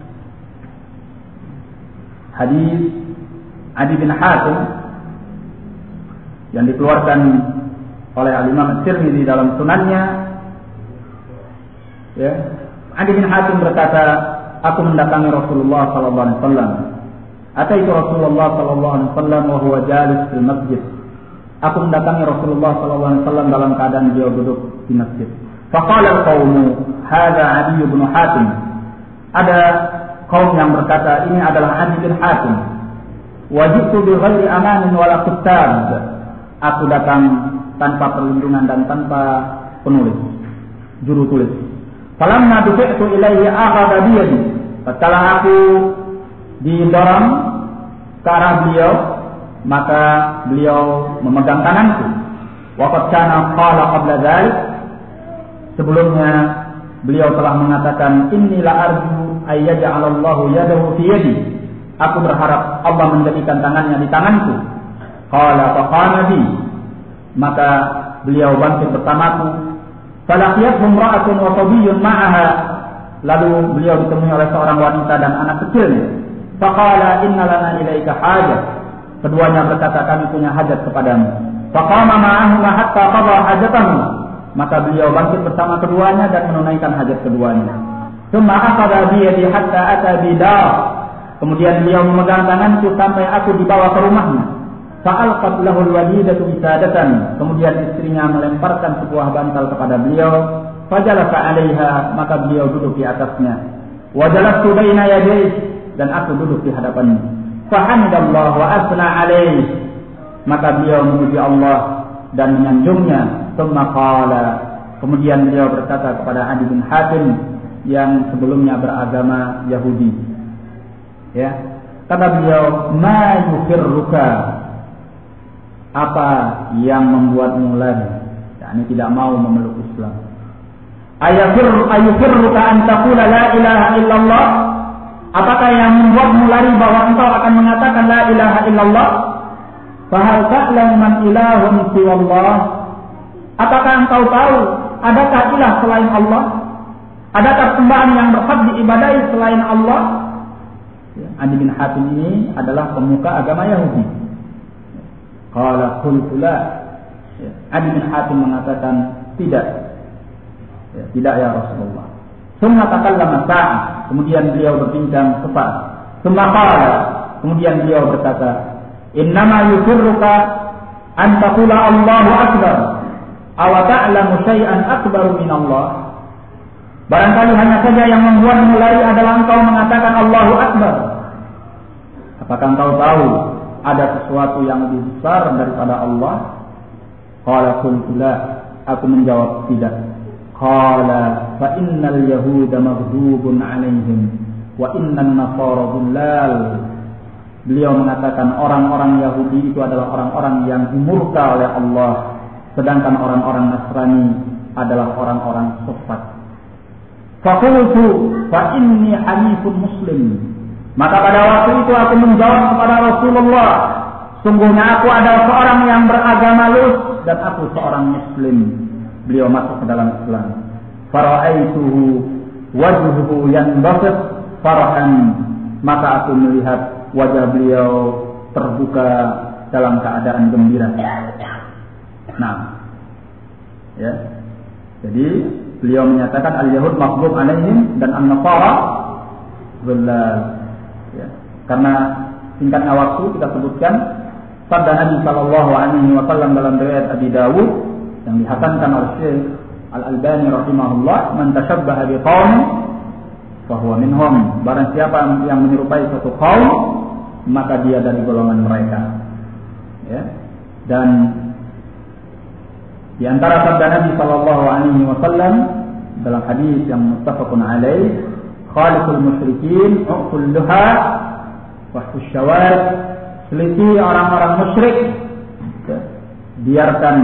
Adi bin Hatim yang dikeluarkan oleh Al-Imam At-Tirmidzi dalam sunannya, ya, Adi bin Hatim berkata, "Aku mendatangi Rasulullah sallallahu alaihi wasallam. Ataitu Rasulullah sallallahu alaihi wasallam wa huwa jalis fil masjid." Aku mendatangi Rasulullah sallallahu alaihi wasallam dalam keadaan beliau duduk di masjid. Faqala al-qaumu, "Hadza Adi bin Hatim." Ada kaum yang berkata, "Ini adalah Adi bin Hatim." Wajibtu bi ghairi amanin wala kuttab. Aku datang tanpa perlindungan dan tanpa penulis, juru tulis. Falamma dufi'tu ilaihi akhadha bi yadi. Setelah aku didorong ke arah beliau, maka beliau memegang tanganku. Wa qad kana qala qabla dzalik. Sebelumnya beliau telah mengatakan, "Inni la arju ay yaj'alallahu yadahu fi yadi." Aku berharap Allah menjadikan tangannya di tanganku. Qala faqama bi. Maka beliau bangkit bersamaku. Falaqiyathu imra'atun wa sabiyyun ma'aha. Lalu beliau ditemui oleh seorang wanita dan anak kecilnya. Faqala inna lana ilaika hajat. Keduanya berkata, "Kami punya hajat kepadamu." Faqama ma'ahuma hatta qada hajatahu. Maka beliau bangkit bersama keduanya dan menunaikan hajat keduanya. Tsumma akhadha bi yadi hatta ata bi dar. Kemudian beliau memegang tanganku sampai aku dibawa ke rumahnya. Fa'alqat lahu al-walidatu bisadatan. Kemudian istrinya melemparkan sebuah bantal kepada beliau. Fajalasa 'alaiha, maka beliau duduk di atasnya. Wa jalastu baina yadayhi, dan aku duduk di hadapannya. Fahamdallahu wa asna 'alaihi, maka beliau memuji Allah dan menyanjungnya. Tsumma qala, kemudian beliau berkata kepada Adi bin Hatim yang sebelumnya beragama Yahudi. Ya, kata beliau, "Ma yufirruka?" Apa yang membuatmu lari? yakni tidak mau memeluk Islam. Ayufirruka an taqula la ilaha illallah? Apakah yang membuatmu lari bahwa engkau akan mengatakan la ilaha illallah? Fahal ta'lamu man ilahun siwallah? Apakah engkau tahu adakah ilah selain Allah? Adakah sembahan yang berhak diibadahi selain Allah? Adi bin Hatim ini adalah pemuka agama Yahudi. Qala qultu la. Adi bin Hatim mengatakan tidak. Tidak ya Rasulullah. Summa takallama sa'ah. Kemudian beliau berbincang sesaat. Summa qala. Kemudian beliau berkata, innama yusirruka an taqula Allahu akbar. Aw ta'lamu syai'an akbaru min Allah. Barangkali hanya saja yang membuatmu lari adalah engkau mengatakan Allahu akbar. Apakah engkau tahu ada sesuatu yang lebih besar daripada Allah? Qala qultu la. Aku menjawab tidak. Qala fa innal yahuda maghdubun 'alaihim wa innan nasara dhullal. Beliau mengatakan orang-orang Yahudi itu adalah orang-orang yang dimurka oleh Allah, sedangkan orang-orang Nasrani adalah orang-orang sesat. Faqultu fa inni hanifun muslim. Maka pada waktu itu aku menjawab kepada Rasulullah, sungguhnya aku adalah seorang yang beragama lurus dan aku seorang muslim. Beliau masuk ke dalam Islam. Fara'aituhu wajhuhu yanbasit farahan. Maka aku melihat wajah beliau terbuka dalam keadaan gembira. Nah, ya. Jadi beliau menyatakan al-Yahud maghdub 'alaihim dan an-Nasara dhullal. Ya. Karena singkatnya waktu kita sebutkan sabda Nabi sallallahu alaihi wasallam dalam riwayat Abi Dawud yang dihasankan oleh Syekh Al-Albani rahimahullah, man tashabbaha biqaumin fa huwa minhum. Barang siapa yang menyerupai suatu kaum, maka dia dari golongan mereka. Ya. Dan di antara sabda Nabi sallallahu alaihi wasallam dalam hadis yang muttafaqun alaih, khaliqul musyrikin uqul luha wa syawad. Selisih orang-orang musyrik, biarkan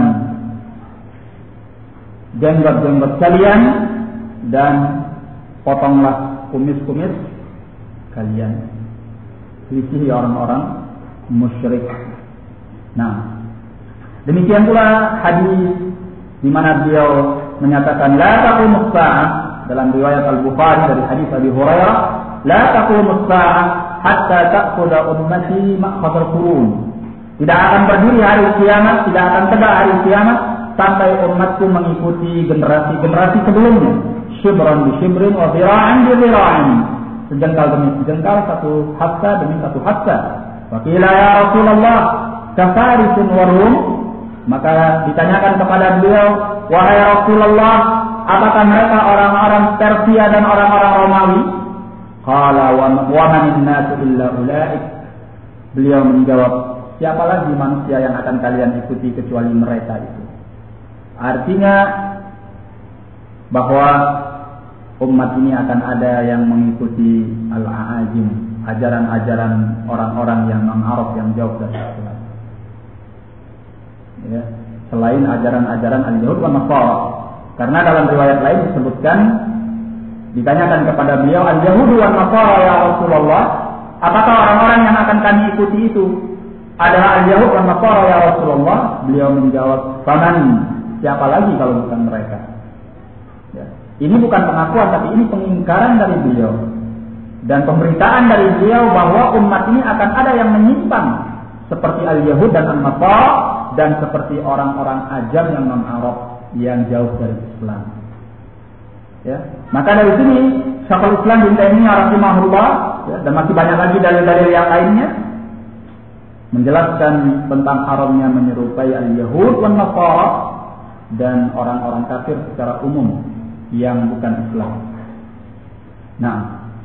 jenggot-jenggot kalian dan potonglah kumis-kumis kalian. Selisih orang-orang musyrik. Nah, demikian pula hadis di mana beliau menyatakan la taqumus saa'ah dalam riwayat Al-Bukhari dari hadis Abi Hurairah, la taqumus saa'ah hatta ta'khudha ummati ma'khadhal qurun. Tidak akan berdiri hari kiamat, tidak akan tegak hari kiamat sampai umatku mengikuti generasi-generasi sebelumnya. Shibran bi shibrin wa dhira'an bi dhira'in. Sejengkal demi sejengkal, satu hasta demi satu hasta. Wa qila ya Rasulullah, kafarisun wa rum. Maka ditanyakan kepada beliau, wahai Rasulullah, apakah mereka orang-orang Persia dan orang-orang Romawi? Qala wa man nasu illa ulaik. Beliau menjawab, siapa lagi manusia yang akan kalian ikuti kecuali mereka itu. Artinya bahwa umat ini akan ada yang mengikuti al-a'ajim, ajaran-ajaran orang-orang yang non-Arab yang jauh dari Islam. Ya, selain ajaran-ajaran al-Yahud wa Nasara. Karena dalam riwayat lain disebutkan, ditanyakan kepada beliau, al-Yahudu wa Nasara ya Rasulullah, apakah orang-orang yang akan kami ikuti itu adalah al-Yahud wa Nasara ya Rasulullah? Beliau menjawab, faman, siapa lagi kalau bukan mereka? Ya. Ini bukan pengakuan, tapi ini pengingkaran dari beliau dan pemberitaan dari beliau bahwa umat ini akan ada yang menyimpang seperti al-Yahud dan al-Nasara dan seperti orang-orang ajam yang non-Arab yang jauh dari Islam. Ya. Maka dari sini Syekhul Islam bin Taimiyah rahimahullah, ya, dan masih banyak lagi dalil-dalil yang lainnya menjelaskan tentang haramnya menyerupai al-Yahud wan Nasara dan orang-orang kafir secara umum yang bukan Islam. Nah,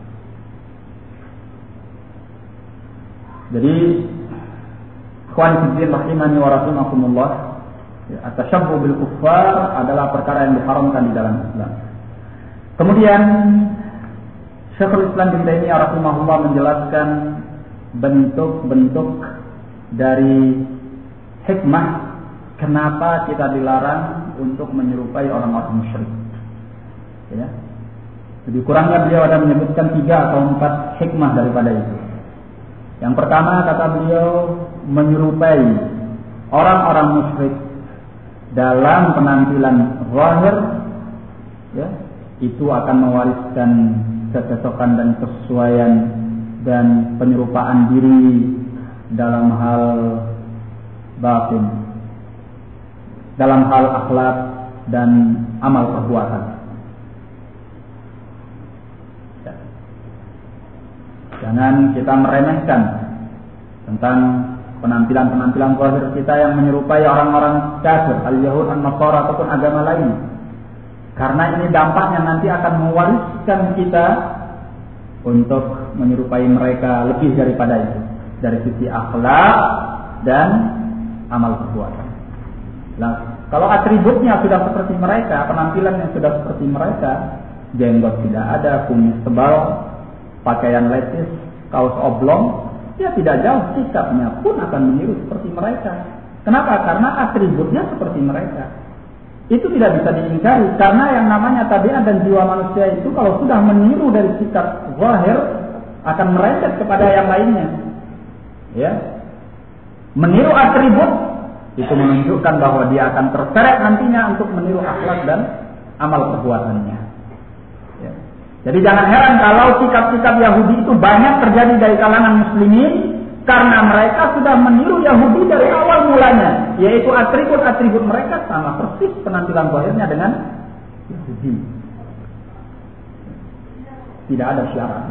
jadi ikhwan fillah rahimani wa rahimakumullah, ya, at-tashabbuh bil kuffar adalah perkara yang diharamkan di dalam Islam. Kemudian Syekhul Islam bin Taimiyah rahimahullah menjelaskan bentuk-bentuk dari hikmah kenapa kita dilarang untuk menyerupai orang-orang musyrik. Ya. Lebih kurangnya beliau ada menyebutkan 3 atau 4 hikmah daripada itu. Yang pertama kata beliau menyerupai orang-orang musyrik dalam penampilan zahir, ya, itu akan mewariskan kecocokan dan kesesuaian dan penyerupaan diri dalam hal batin, dalam hal akhlak dan amal perbuatan. Jangan kita meremehkan tentang penampilan-penampilan zahir kita yang menyerupai orang-orang kafir, al-Yahud, an-Nasara ataupun agama lain. Karena ini dampaknya nanti akan mewariskan kita untuk menyerupai mereka lebih daripada itu, dari sisi akhlak dan amal perbuatan. Nah, kalau atributnya sudah seperti mereka, penampilannya sudah seperti mereka, jenggot tidak ada, kumis tebal, pakaian letis, kaos oblong, ya tidak jauh sikapnya pun akan meniru seperti mereka. Kenapa? Karena atributnya seperti mereka. Itu tidak bisa diingkari, karena yang namanya tabiat dan jiwa manusia itu kalau sudah meniru dari sikap zahir akan merembet kepada yang lainnya. Ya, meniru atribut itu menunjukkan bahwa dia akan terseret nantinya untuk meniru akhlak dan amal perbuatannya. Ya. Jadi jangan heran kalau sikap-sikap Yahudi itu banyak terjadi dari kalangan muslimin, karena mereka sudah meniru Yahudi dari awal mulanya, yaitu atribut-atribut mereka sama persis penampilan zahirnya dengan Yahudi. Tidak ada syarat.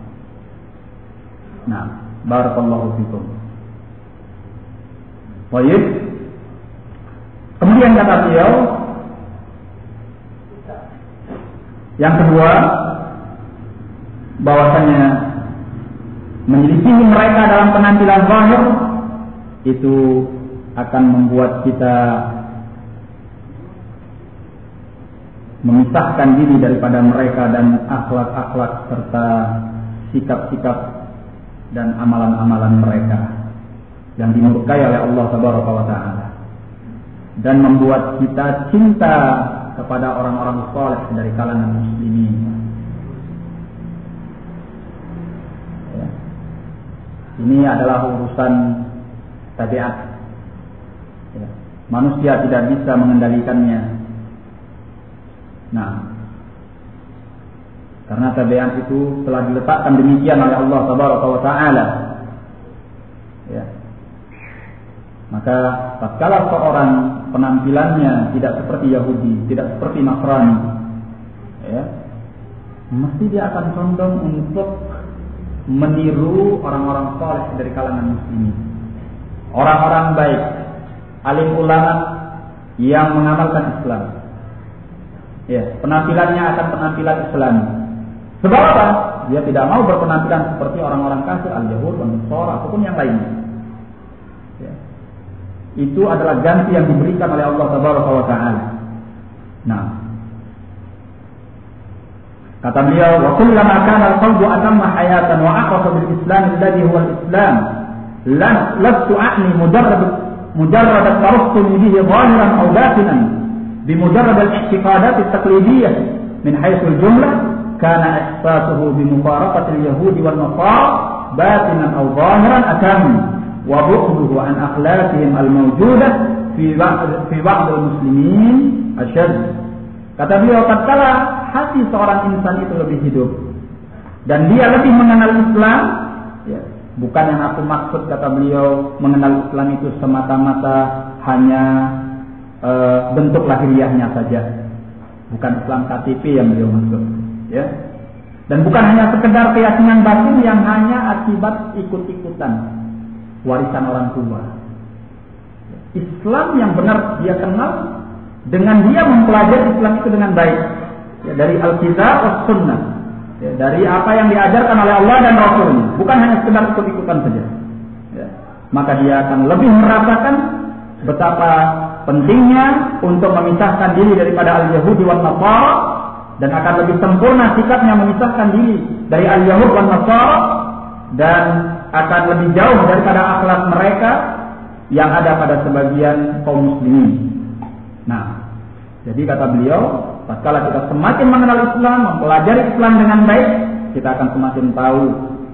Nah, barakallahu fikum. Baik. Kemudian kata beliau, yang kedua, bahwasanya menyelisihi mereka dalam penampilan zahir itu akan membuat kita memisahkan diri daripada mereka dan akhlak-akhlak serta sikap-sikap dan amalan-amalan mereka yang dimurkai oleh Allah Subhanahu wa taala, dan membuat kita cinta kepada orang-orang saleh dari kalangan muslimin. Ini adalah urusan tabiat. Ya. Manusia tidak bisa mengendalikannya. Nah, karena tabiat itu telah diletakkan demikian oleh Allah Subhanahu wa taala. Ya. Maka tatkala seorang penampilannya tidak seperti Yahudi, tidak seperti Nasrani, ya, mesti dia akan condong untuk meniru orang-orang saleh dari kalangan muslimin, orang-orang baik, alim ulama yang mengamalkan Islam. Ya, penampilannya akan penampilan Islam. Sebab apa? Dia tidak mau berpenampilan seperti orang-orang kafir, al-Yahud, al-Nasara ataupun yang lainnya. Ya. Itu adalah ganti yang diberikan oleh Allah Subhanahu wa taala. Nah, kata beliau, wa kullama kana al-qalbu atamma hayatan wa aqrafa bil Islam alladhi huwa al-Islam, lastu a'ni mujarrad at-tarassum bihi zahiran aw batinan bimujarrad al-i'tiqadat at-taqlidiyyah min haythu al-jumlah kana ihsasuhu bimufaraqati al-yahudi wal nasara batinan aw zahiran atam wa bu'duhu an akhlaqihim al-mawjudah fi ba'd al-muslimin ashad. Kata beliau, tatkala hati seorang insan itu lebih hidup dan dia lebih mengenal Islam, ya, bukan yang aku maksud kata beliau mengenal Islam itu semata-mata hanya bentuk lahiriahnya saja, bukan Islam KTP yang beliau maksud, ya, dan bukan hanya sekedar keyakinan batin yang hanya akibat ikut-ikutan warisan orang tua. Islam yang benar dia kenal dengan dia mempelajari Islam itu dengan baik, ya, dari Alkitab dan Sunnah, ya, dari apa yang diajarkan oleh Allah dan Rasulnya, bukan hanya sekedar ikut-ikutan saja. Ya. Maka dia akan lebih merasakan betapa pentingnya untuk memisahkan diri daripada al-Yahudi wan Nasara, dan akan lebih sempurna sikapnya memisahkan diri dari al-Yahud wan Nasara, dan akan lebih jauh daripada akhlak mereka yang ada pada sebagian kaum muslimin. Nah, jadi kata beliau, tatkala kita semakin mengenal Islam, mempelajari Islam dengan baik, kita akan semakin tahu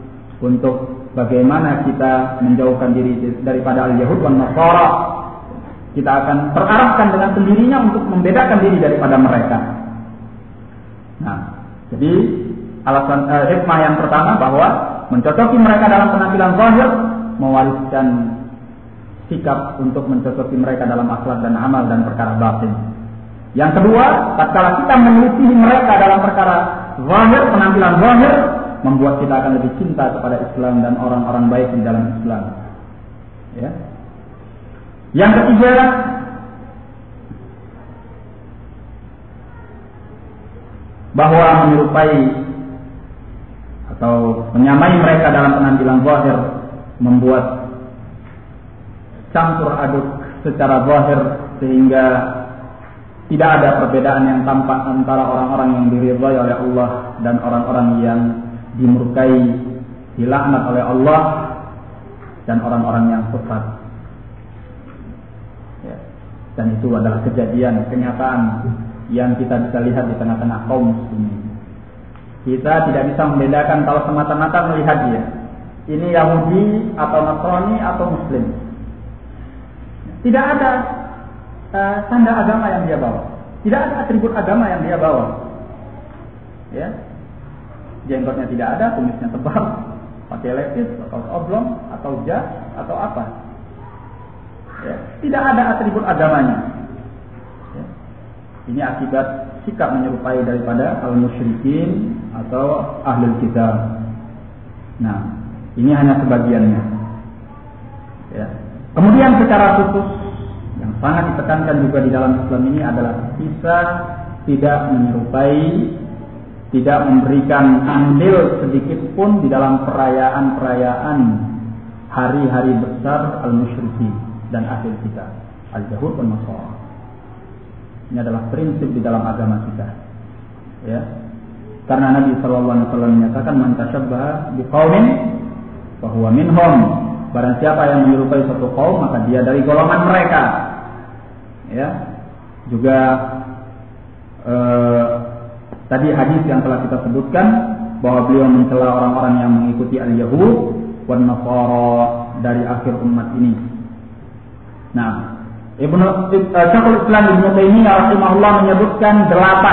untuk bagaimana kita menjauhkan diri daripada al-Yahud wan Nasara. Kita akan terarahkan dengan sendirinya untuk membedakan diri daripada mereka. Nah, jadi alasan hikmah yang pertama bahwa mencocoki mereka dalam penampilan zahir, mewariskan sikap untuk mencocoki mereka dalam akhlak dan amal dan perkara batin. Yang kedua, tatkala kita meneliti mereka dalam perkara zahir, penampilan zahir, membuat kita akan lebih cinta kepada Islam dan orang-orang baik di dalam Islam. Ya. Yang ketiga, bahwa menyerupai atau menyamai mereka dalam penampilan zahir membuat campur aduk secara zahir sehingga tidak ada perbedaan yang tampak antara orang-orang yang diridhai oleh Allah dan orang-orang yang dimurkai, dilaknat oleh Allah dan orang-orang yang sesat. Ya. Dan itu adalah kejadian, kenyataan yang kita bisa lihat di tengah-tengah kaum muslimin. Kita tidak bisa membedakan kalau semata-mata melihat dia, ini Yahudi atau Nasrani atau Muslim. Tidak ada tanda agama yang dia bawa, tidak ada atribut agama yang dia bawa. Ya, jenggotnya tidak ada, kumisnya tebal, pakai lepis atau oblong atau jas atau apa. Ya, tidak ada atribut agamanya. Ya. Ini akibat sikap menyerupai daripada al-musyrikin atau ahlul kitab. Nah, ini hanya sebagiannya. Ya. Kemudian secara khusus yang sangat ditekankan juga di dalam Islam ini adalah bisa tidak menyerupai, tidak memberikan andil sedikit pun di dalam perayaan-perayaan hari-hari besar al-musyrikin dan ahlul kitab, al-Yahud dan Nasara. Ini adalah prinsip di dalam agama kita. Ya. Karena Nabi sallallahu alaihi wasallam menyatakan man tasyabbaha biqaumin fa huwa minhum. Barang siapa yang menyerupai suatu kaum maka dia dari golongan mereka. Ya. Juga tadi hadis yang telah kita sebutkan bahwa beliau mencela orang-orang yang mengikuti al-Yahud wan Nasara dari akhir umat ini. Nah, Syekhul Islam Ibnu Taimiyah rahimahullah menyebutkan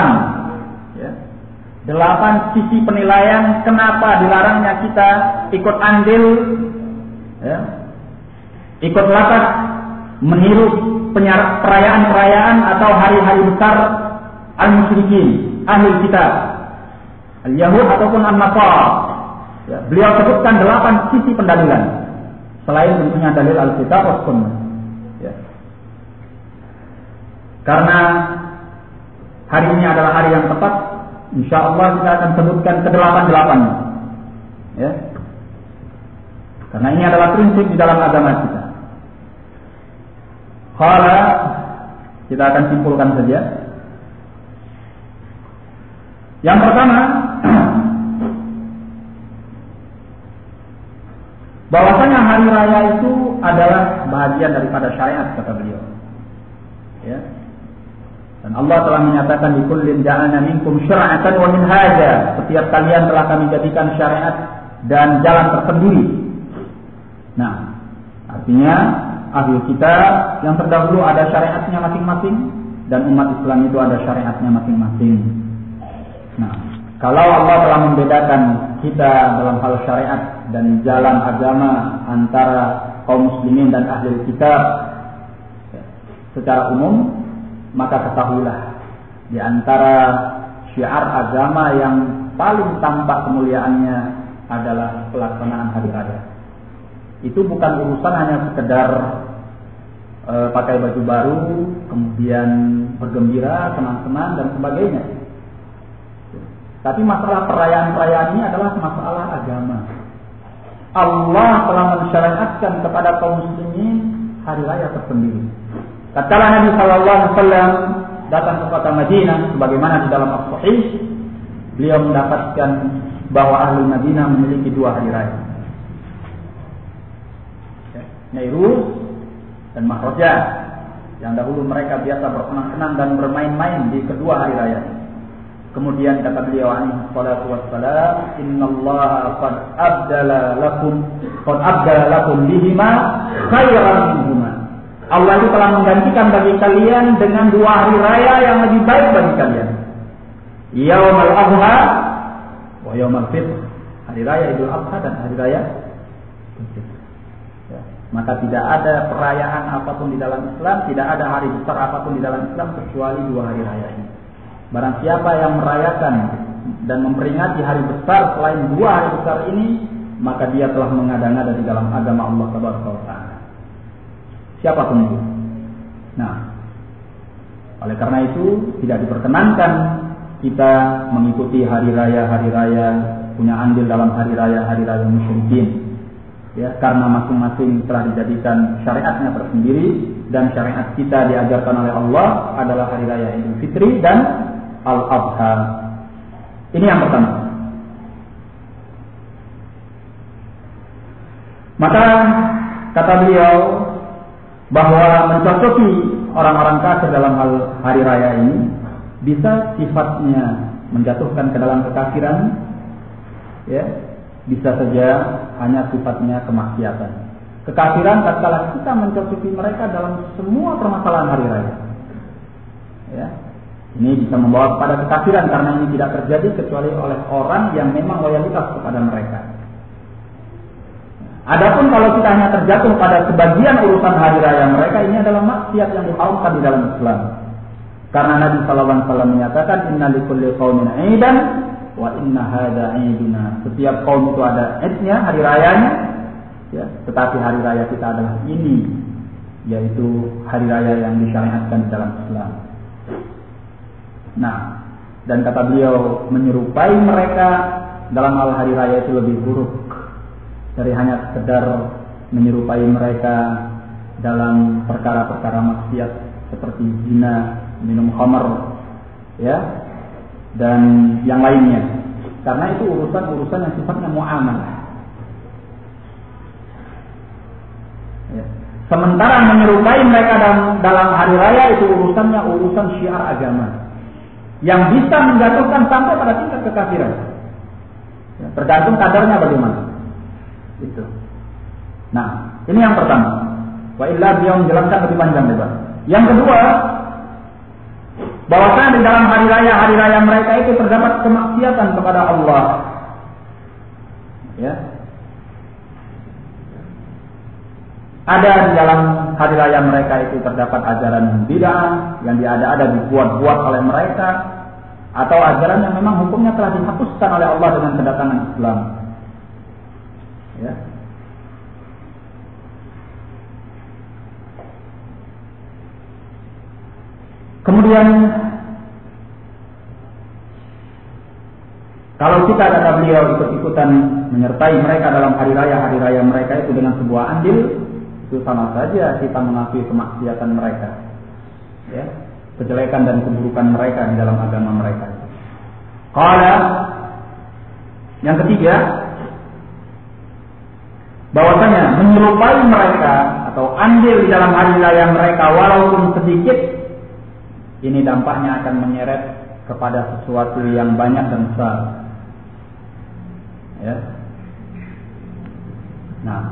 8 sisi penilaian kenapa dilarangnya kita ikut andil, ya, ikut latar meniru perayaan-perayaan atau hari-hari besar al-musyrikin, ahli kitab, al-Yahud ataupun an-Nasara. Ya, beliau sebutkan 8 sisi pendalilan selain tentunya dalil al-kitab was sunnah. Ya. Karena hari ini adalah hari yang tepat, insyaallah kita akan sebutkan ke-8 ya. Karena ini adalah prinsip di dalam agama kita. Qala, kita akan simpulkan saja. Yang pertama, bahwasanya hari raya itu adalah bahagian daripada syariat, kata beliau. Ya. Dan Allah telah menyatakan di kullin ja'alna minkum syir'atan wa minhaja. Setiap kalian telah kami jadikan syariat dan jalan tersendiri. Nah, artinya ahli kita yang terdahulu ada syariatnya masing-masing dan umat Islam itu ada syariatnya masing-masing. Nah, kalau Allah telah membedakan kita dalam hal syariat dan jalan agama antara kaum muslimin dan ahli kitab secara umum, maka ketahuilah di antara syiar agama yang paling tampak kemuliaannya adalah pelaksanaan hari raya. Itu bukan urusan hanya sekedar pakai baju baru, kemudian bergembira, senang-senang dan sebagainya. Tapi masalah perayaan-perayaan ini adalah masalah agama. Allah telah mensyariatkan kepada kaum muslimin hari raya tersendiri. Tatkala Nabi sallallahu alaihi wasallam datang ke kota Madinah, sebagaimana di dalam As-Sahih, beliau mendapatkan bahwa ahli Madinah memiliki 2 hari raya. Nairuz dan Mahrajah. Yang dahulu mereka biasa bersenang-senang dan bermain-main di kedua hari raya. Kemudian kata beliau alaihi salatu wassalam, innallaha qad abdala lakum bihima khairan minhuma. Allah itu telah menggantikan bagi kalian dengan 2 hari raya yang lebih baik bagi kalian. Yaumul Adha wa Yaumul Fitr. Hari raya Idul Adha dan hari raya Idul Fitr. Ya. Maka tidak ada perayaan apapun di dalam Islam, tidak ada hari besar apapun di dalam Islam kecuali 2 hari raya ini. Barang siapa yang merayakan dan memperingati hari besar selain 2 hari besar ini, maka dia telah mengada-ngada di dalam agama Allah Subhanahu wa taala. Siapapun itu. Nah, oleh karena itu tidak diperkenankan kita mengikuti hari raya punya andil dalam hari raya musyrikin. Ya, karena masing-masing telah dijadikan syariatnya tersendiri dan syariat kita diajarkan oleh Allah adalah hari raya Idul Fitri dan Al-Adha. Ini yang pertama. Maka kata beliau bahwa mencocoki orang-orang kafir dalam hal hari raya ini bisa sifatnya menjatuhkan ke dalam kekafiran, ya, bisa saja hanya sifatnya kemaksiatan. Kekafiran tatkala kita mencocoki mereka dalam semua permasalahan hari raya, ya, ini bisa membawa kepada kekafiran karena ini tidak terjadi kecuali oleh orang yang memang loyalitas kepada mereka. Adapun kalau kita hanya terjatuh pada sebagian urusan hari raya mereka, ini adalah maksiat yang diharamkan di dalam Islam. Karena Nabi sallallahu alaihi wasallam menyatakan inna likulli qaumin 'aidan wa inna hadza 'aiduna. Setiap kaum itu ada idnya, hari rayanya, ya, tetapi hari raya kita adalah ini, yaitu hari raya yang disyariatkan di dalam Islam. Nah, dan kata beliau menyerupai mereka dalam hal hari raya itu lebih buruk dari hanya sekedar menyerupai mereka dalam perkara-perkara maksiat seperti zina, minum khamar, ya, dan yang lainnya. Karena itu urusan-urusan yang sifatnya muamalah. Ya. Sementara menyerupai mereka dalam hari raya itu urusannya urusan syiar agama yang bisa menjatuhkan sampai pada tingkat kekafiran. Ya, tergantung kadarnya bagaimana. Itu. Nah, ini yang pertama. Wa illa beliau menjelaskan lebih panjang lebar. Yang kedua, bahwasanya di dalam hari raya mereka itu terdapat kemaksiatan kepada Allah. Ya. Ada di dalam hari raya mereka itu terdapat ajaran bid'ah yang diada-ada dibuat-buat oleh mereka, atau ajaran yang memang hukumnya telah dihapuskan oleh Allah dengan kedatangan Islam. Ya. Kemudian kalau kita kata beliau ikut-ikutan menyertai mereka dalam hari raya mereka itu dengan sebuah andil, itu sama saja kita mengakui kemaksiatan mereka, ya, kejelekan dan keburukan mereka di dalam agama mereka. Qala, yang ketiga, bahwasanya menyerupai mereka atau andil di dalam hari raya mereka walaupun sedikit, ini dampaknya akan menyeret kepada sesuatu yang banyak dan besar. Ya. Nah,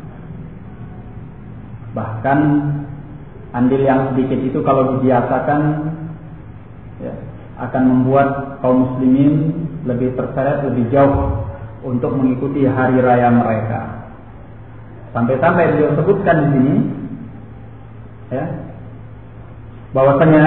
bahkan andil yang sedikit itu kalau dibiasakan, ya, akan membuat kaum muslimin lebih terseret lebih jauh untuk mengikuti hari raya mereka. Sampai-sampai beliau sebutkan di sini, ya, bahwasanya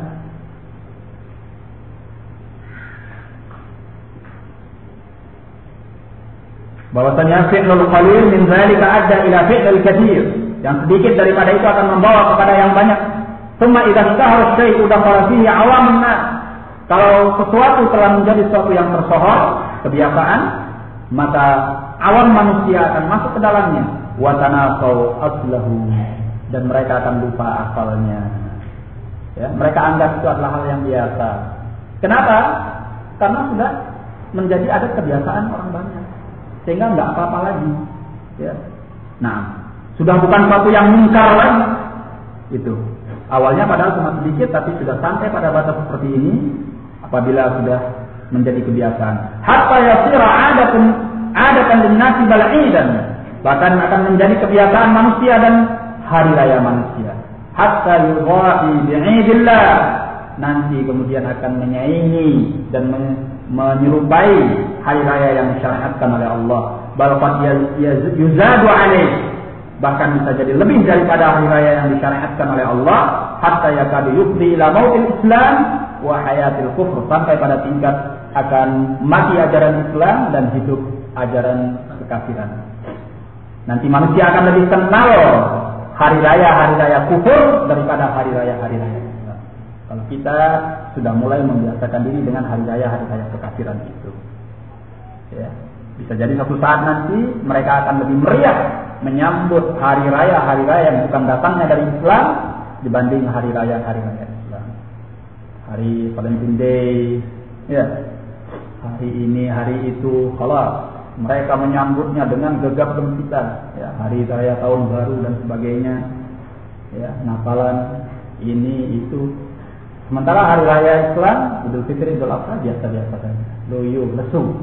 fi'lul qalil min zalika adda ila fi'lil katsir. Yang sedikit daripada itu akan membawa kepada yang banyak. Tsumma idza istahara syai'u dakhala fihi awamun nas. Kalau sesuatu telah menjadi sesuatu yang tersohor, kebiasaan, maka awam manusia akan masuk ke dalamnya. Wa tanasau aslahu, dan mereka akan lupa asalnya. Ya, mereka anggap itu adalah hal yang biasa. Kenapa? Karena sudah menjadi adat kebiasaan orang banyak, sehingga nggak apa-apa lagi. Ya. Nah, sudah bukan sesuatu yang mungkar lagi. Itu awalnya padahal cuma sedikit, tapi sudah sampai pada batas seperti ini, apabila sudah menjadi kebiasaan. Hatta yasira adatan linnasi bal idan, bahkan akan menjadi kebiasaan manusia dan hari raya manusia. Hatta yudha'i bi'idillah, nanti kemudian akan menyaingi dan menyerupai hari raya yang disyariatkan oleh Allah. Bal qad yuzadu alaih, bahkan bisa jadi lebih daripada hari raya yang disyariatkan oleh Allah. Hatta yakadu yufdi ila mautil Islam wa hayatil kufr, sampai pada tingkat akan mati ajaran Islam dan hidup ajaran kekafiran. Nanti manusia akan lebih kenal hari raya kufur daripada hari raya Islam. Kalau kita sudah mulai membiasakan diri dengan hari raya kekafiran itu, ya, bisa jadi suatu saat nanti mereka akan lebih meriah menyambut hari raya yang bukan datangnya dari Islam dibanding hari raya Islam. Hari Valentine Day, ya, hari ini, hari itu, kalau mereka menyambutnya dengan gegap gempita, ya, hari raya tahun baru dan sebagainya, ya, Natalan, ini itu. Sementara hari raya Islam, Idul Fitri, Idul Adha biasa-biasa saja, loyo, lesu,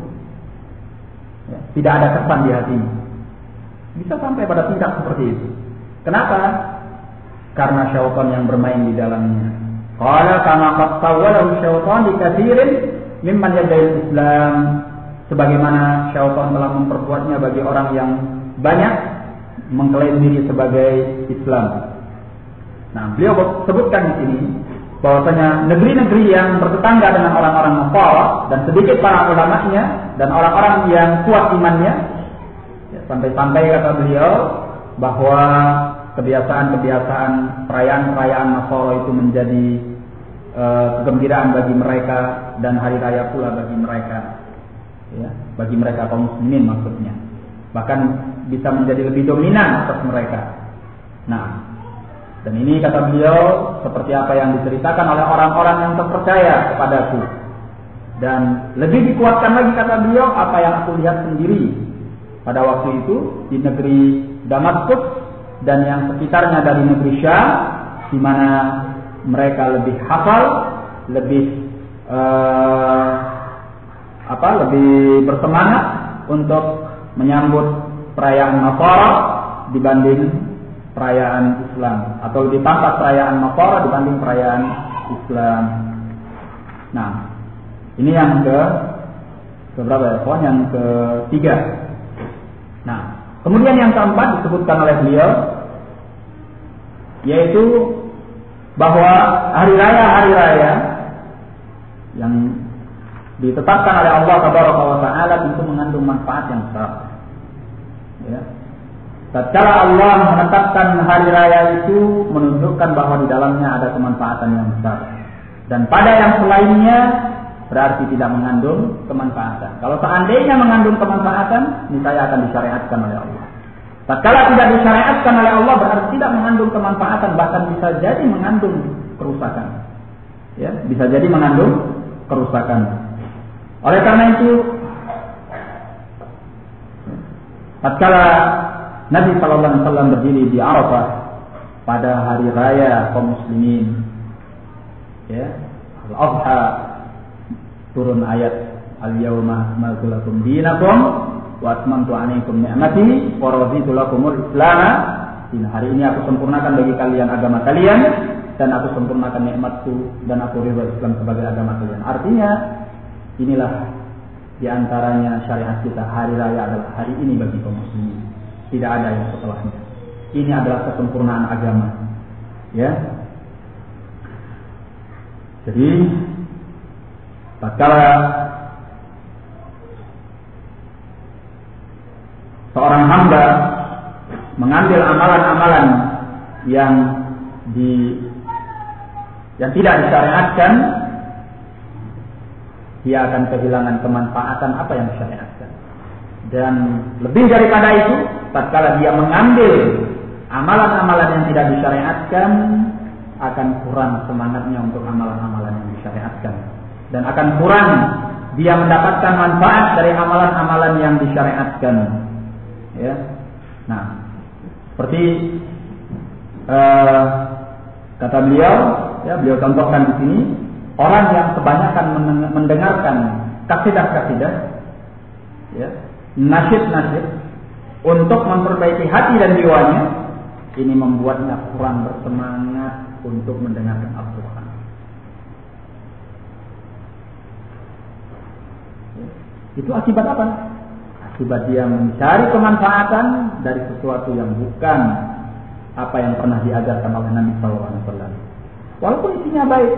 ya, tidak ada kesan di hati. Bisa sampai pada tingkat seperti itu. Kenapa? Karena syaitan yang bermain di dalamnya. Qala kama qad sawwalahu syaitan li katsirin mimman yad'il Islam, sebagaimana syaitan telah memperbuatnya bagi orang yang banyak mengklaim diri sebagai Islam. Nah, beliau sebutkan di sini bahwasanya negeri-negeri yang bertetangga dengan orang-orang Nasara dan sedikit para ulamanya dan orang-orang yang kuat imannya, ya, sampai-sampai kata beliau bahwa kebiasaan-kebiasaan perayaan-perayaan Nasara itu menjadi kegembiraan bagi mereka dan hari raya pula bagi mereka, ya, bagi mereka kaum muslimin maksudnya, bahkan bisa menjadi lebih dominan atas mereka. Nah, dan ini kata beliau seperti apa yang diceritakan oleh orang-orang yang terpercaya kepadaku, dan lebih dikuatkan lagi kata beliau apa yang aku lihat sendiri pada waktu itu di negeri Damaskus dan yang sekitarnya dari negeri Syam, di mana mereka lebih hafal, lebih lebih bersemangat untuk menyambut perayaan Nasara dibanding perayaan Islam, atau lebih tampak perayaan Nasara dibanding perayaan Islam. Nah, ini yang keberapa ya? Poin yang ketiga. Nah, kemudian yang keempat disebutkan oleh beliau, yaitu bahwa hari raya yang ditetapkan oleh Allah Tabaraka wa Ta'ala tentu mengandung manfaat yang besar. Ya. Tatkala Allah menetapkan hari raya itu menunjukkan bahwa di dalamnya ada kemanfaatan yang besar, dan pada yang selainnya berarti tidak mengandung kemanfaatan. Kalau seandainya mengandung kemanfaatan, niscaya akan disyariatkan oleh Allah. Tatkala tidak disyariatkan oleh Allah berarti tidak mengandung kemanfaatan, bahkan bisa jadi mengandung kerusakan. Ya, bisa jadi mengandung kerusakan. Oleh karena itu, tatkala Nabi sallallahu alaihi wasallam berdiri di Arafah pada hari raya kaum muslimin, ya, Al-Adha, turun ayat Al-Yauma akmaltu lakum dinakum wa atmamtu 'alaikum ni'mati wa raditu lakumul Islam. Hari ini aku sempurnakan bagi kalian agama kalian dan aku sempurnakan nikmatku dan aku ridha Islam sebagai agama kalian. Artinya inilah di antaranya syariat kita, hari raya adalah hari ini bagi kaum muslimin. Tidak ada yang setelahnya. Ini adalah kesempurnaan agama. Ya. Jadi tatkala seorang hamba mengambil amalan-amalan yang tidak disyariatkan, dia akan kehilangan kemanfaatan apa yang disyariatkan. Dan lebih daripada itu, tatkala dia mengambil amalan-amalan yang tidak disyariatkan, akan kurang semangatnya untuk amalan-amalan yang disyariatkan, dan akan kurang dia mendapatkan manfaat dari amalan-amalan yang disyariatkan. Ya, nah, seperti kata beliau, ya, beliau contohkan di sini, orang yang kebanyakan mendengarkan kasidah-kasidah, ya, nasyid-nasyid untuk memperbaiki hati dan jiwanya, ini membuatnya kurang bersemangat untuk mendengarkan Al-Quran. Itu akibat apa? Akibat dia mencari kemanfaatan dari sesuatu yang bukan apa yang pernah diajarkan oleh Nabi SAW. Walaupun isinya baik,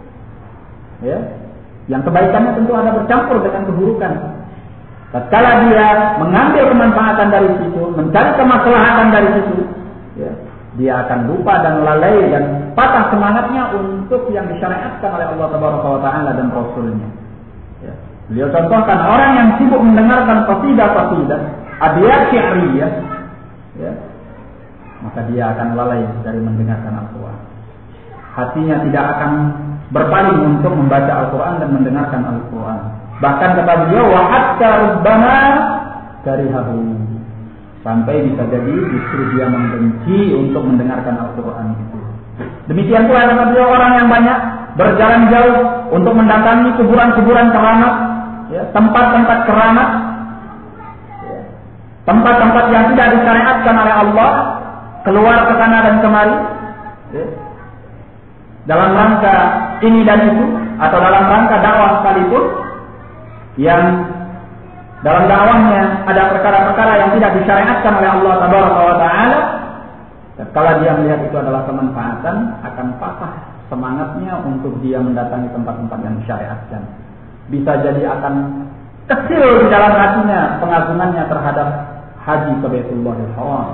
ya, yang kebaikannya tentu ada bercampur dengan keburukan. Tatkala dia mengambil kemanfaatan dari situ, mencari kemaslahatan dari situ, ya, dia akan lupa dan lalai dan patah semangatnya untuk yang disyariatkan oleh Allah Taala dan Rasulnya. Ya. Beliau contohkan orang yang sibuk mendengarkan qasidah-qasidah, abiyat syi'riyah, ya, maka dia akan lalai dari mendengarkan Al-Quran. Hatinya tidak akan berpaling untuk membaca Al-Quran dan mendengarkan Al-Quran. Bahkan kata beliau, wa hatta rubbama karihahu, sampai bisa jadi justru dia membenci untuk mendengarkan Al-Quran itu. Demikian pula kata beliau, orang yang banyak berjalan jauh untuk mendatangi kuburan-kuburan keramat, ya, tempat-tempat keramat, ya, tempat-tempat yang tidak disyariatkan oleh Allah, keluar ke sana dan kemari, ya, dalam rangka ini dan itu, atau dalam rangka dakwah sekalipun, yang dalam dakwahnya ada perkara-perkara yang tidak disyariatkan oleh Allah Taala. Kalau dia melihat itu adalah kemanfaatan, akan patah semangatnya untuk dia mendatangi tempat-tempat yang disyariatkan. Bisa jadi akan kecil di dalam hatinya pengagungannya terhadap haji ke Baitullahil Haram.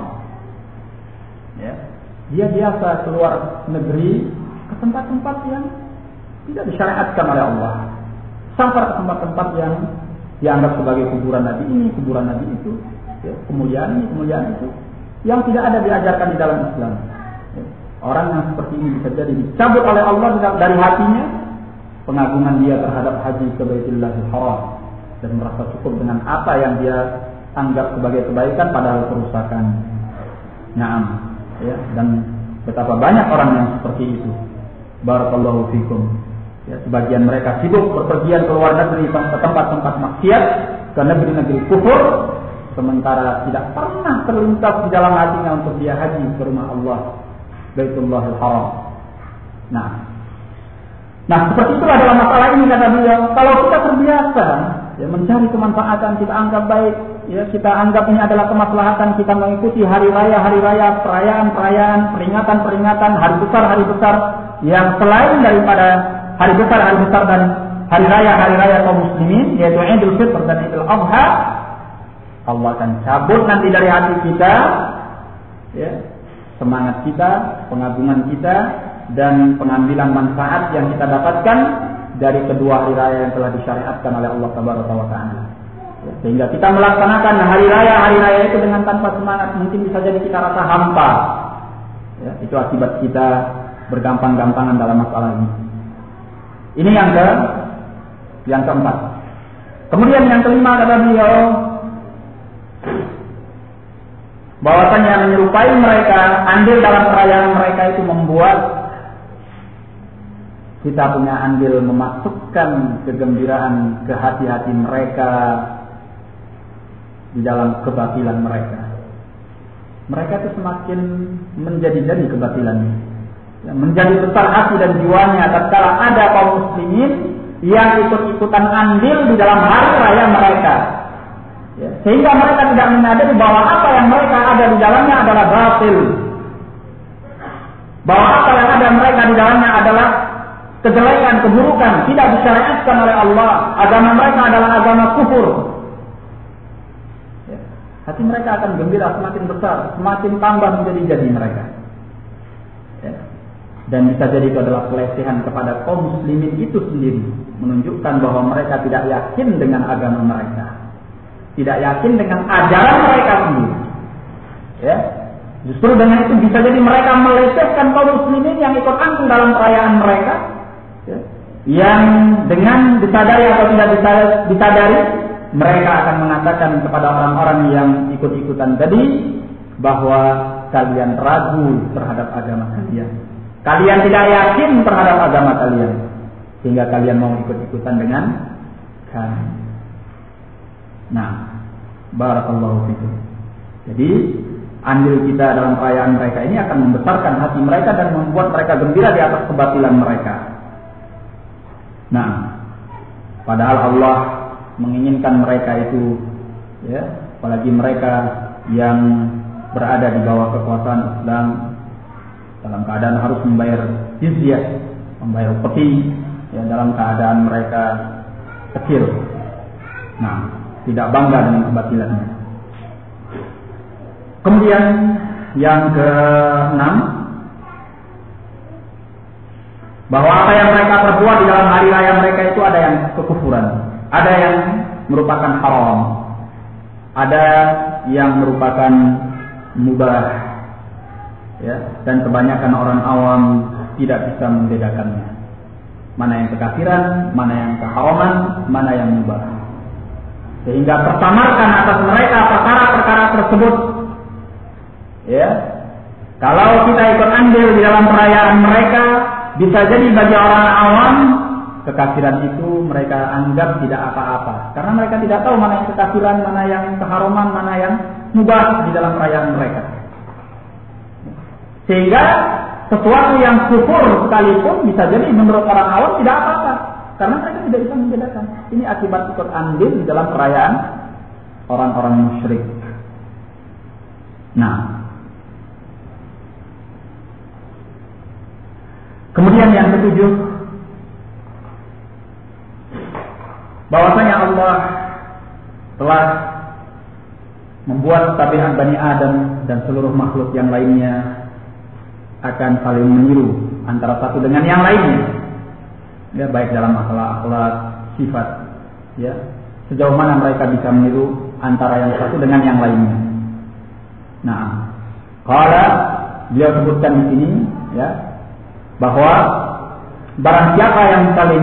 Ya. Dia biasa keluar negeri ke tempat-tempat yang tidak disyariatkan oleh Allah, sampai ke tempat-tempat yang dianggap sebagai kuburan Nabi ini, kuburan Nabi itu, ya, kemuliaan ini, kemuliaan itu, yang tidak ada diajarkan di dalam Islam. Ya. Orang yang seperti ini bisa jadi dicabut oleh Allah dari hatinya pengagungan dia terhadap haji ke Baitullahil Haram, dan merasa cukup dengan apa yang dia anggap sebagai kebaikan padahal kerusakan. Naam, ya, dan betapa banyak orang yang seperti itu. Barakallahu fikum. Ya, sebagian mereka sibuk berpergian ke luar negeri ke tempat-tempat maksiat, ke negeri-negeri kufur, sementara tidak pernah terlintas di dalam hatinya untuk dia haji ke rumah Allah, Baitullahil Haram. Nah, seperti itulah dalam masalah ini kata beliau. Kalau kita terbiasa, ya, mencari kemanfaatan, kita anggap baik, ya, kita anggap ini adalah kemaslahatan, kita mengikuti hari raya, perayaan-perayaan, peringatan-peringatan, hari besar yang selain daripada hari besar dan hari raya kaum muslimin, yaitu Idul Fitr dan Idul Adha, Allah akan cabut nanti dari hati kita, ya, semangat kita, pengagungan kita, dan pengambilan manfaat yang kita dapatkan dari kedua hari raya yang telah disyariatkan oleh Allah Taala. Ya, sehingga kita melaksanakan hari raya itu dengan tanpa semangat, mungkin bisa jadi kita rasa hampa. Ya, itu akibat kita bergampang-gampangan dalam masalah ini. Ini yang keempat. Kemudian yang kelima kata beliau, bahwasanya menyerupai mereka, andil dalam perayaan mereka itu membuat kita punya andil memasukkan kegembiraan ke hati-hati mereka di dalam kebatilan mereka. Mereka itu semakin menjadi-jadi kebatilannya, ya, menjadi besar hati dan jiwanya tatkala ada kaum muslimin yang ikut-ikutan andil di dalam hari raya mereka, ya, sehingga mereka tidak menyadari bahwa apa yang mereka ada di dalamnya adalah batil, bahwa apa yang ada mereka di dalamnya adalah kejelekan, keburukan, tidak disyariatkan oleh Allah. Agama mereka adalah agama kufur. Ya, hati mereka akan gembira semakin besar, semakin tambah menjadi-jadi mereka. Ya. Dan bisa jadi itu adalah pelecehan kepada kaum muslimin itu sendiri, menunjukkan bahwa mereka tidak yakin dengan agama mereka, tidak yakin dengan ajaran mereka sendiri. Ya. Justru dengan itu bisa jadi mereka melecehkan kaum muslimin yang ikut andil dalam perayaan mereka, ya, yang dengan disadari atau tidak disadari mereka akan mengatakan kepada orang-orang yang ikut-ikutan tadi bahwa kalian ragu terhadap agama kalian. Kalian tidak yakin terhadap agama kalian. sehingga kalian mau ikut-ikutan dengan kami. Nah, barakallahu fikum. Jadi andil kita dalam perayaan mereka ini akan membesarkan hati mereka dan membuat mereka gembira di atas kebatilan mereka. Nah, padahal Allah menginginkan mereka itu, ya, apalagi mereka yang berada di bawah kekuasaan Islam dalam keadaan harus membayar jizyah, membayar upeti, ya, dalam keadaan mereka kecil. Nah, tidak bangga dengan kebatilannya. Kemudian yang ke-6, bahwa apa yang mereka perbuat di dalam hari raya mereka itu ada yang kekufuran, ada yang merupakan haram, ada yang merupakan mubah, ya, dan kebanyakan orang awam tidak bisa membedakannya. Mana yang kekafiran, mana yang keharaman, mana yang mubah. Sehingga tersamarkan atas mereka perkara-perkara tersebut. Ya, kalau kita ikut andil di dalam perayaan mereka, bisa jadi bagi orang awam kekafiran itu mereka anggap tidak apa-apa, karena mereka tidak tahu mana yang kekafiran, mana yang keharaman, mana yang mubah di dalam perayaan mereka. Sehingga sesuatu yang kufur sekalipun bisa jadi menurut orang awam tidak apa-apa, karena mereka tidak bisa membedakan. Ini akibat ikut andil di dalam perayaan orang-orang musyrik. Nah, kemudian yang ke-7, bahwasanya Allah telah membuat tabiat Bani Adam dan seluruh makhluk yang lainnya akan saling meniru antara satu dengan yang lainnya, ya, baik dalam akhlak, sifat, ya, sejauh mana mereka bisa meniru antara yang satu dengan yang lainnya. Nah, kalau dia sebutkan di sini, ya, bahwa barang siapa yang saling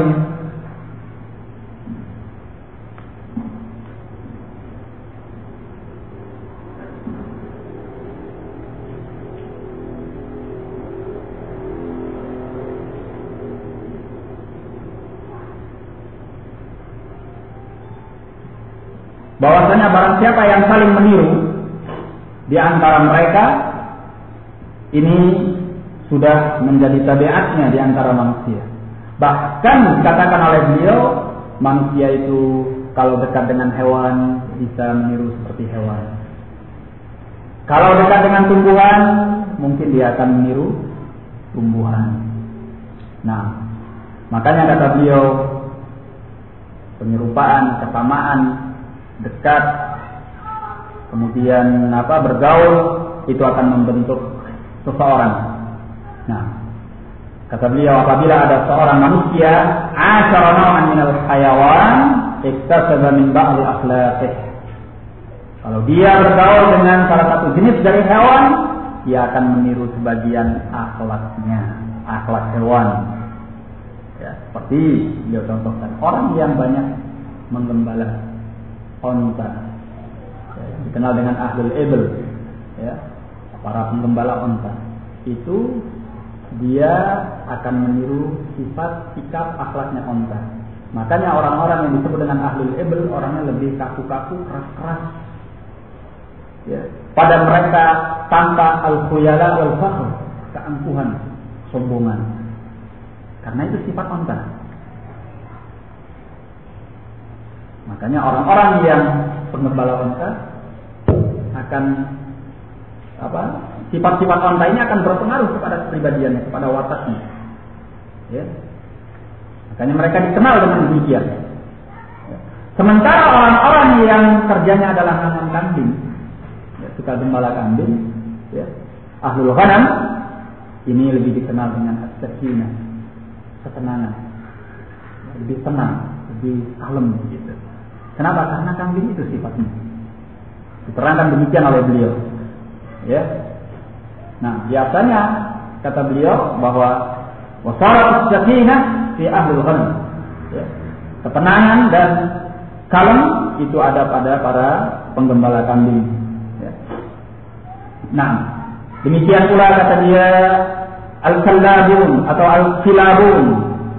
bahwasanya barang siapa yang saling meniru di antara mereka, ini sudah menjadi tabiatnya di antara manusia. Bahkan dikatakan oleh beliau, manusia itu kalau dekat dengan hewan bisa meniru seperti hewan. Kalau dekat dengan tumbuhan, mungkin dia akan meniru tumbuhan. Nah, makanya kata beliau, penyerupaan, kesamaan, dekat, kemudian bergaul, itu akan membentuk seseorang. Nah, kata beliau, apabila ada seorang manusia asyara naw'an minal hayawan iktasaba min ba'di akhlaqih, kalau dia bergaul dengan salah satu jenis dari hewan, dia akan meniru sebagian akhlaknya, akhlak hewan. Ya, seperti dia contohkan orang yang banyak menggembala onta, ya, dikenal dengan ahlul ibl, ya, para penggembala onta, itu dia akan meniru sifat, sikap, akhlaknya onta. Makanya orang-orang yang disebut dengan ahlul ibl, orangnya lebih kaku-kaku, keras-keras, ya, pada mereka tanpa al-khuyala wal-fakhr, keangkuhan, sombongan, karena itu sifat onta. Makanya orang-orang yang penggembala onta akan sifat-sifat onta ini akan berpengaruh kepada kepribadiannya, kepada wataknya. Ya. Makanya mereka dikenal dengan demikian. Ya. Sementara orang-orang yang kerjanya adalah nanam kambing, ya, suka gembala kambing, ya, ahlul ghanam, ini lebih dikenal dengan as-sakinah, ketenangan, lebih tenang, lebih kalem gitu. Kenapa? Karena kambing itu sifatnya. Diterangkan demikian oleh beliau. Ya. Nah, biasanya kata beliau bahwa wasarat sakinah fi ahlul ghanam. Ya. Ketenangan dan kalem itu ada pada para penggembala kambing. Ya. Nah, demikian pula kata dia al-kallabun atau al-kilabun.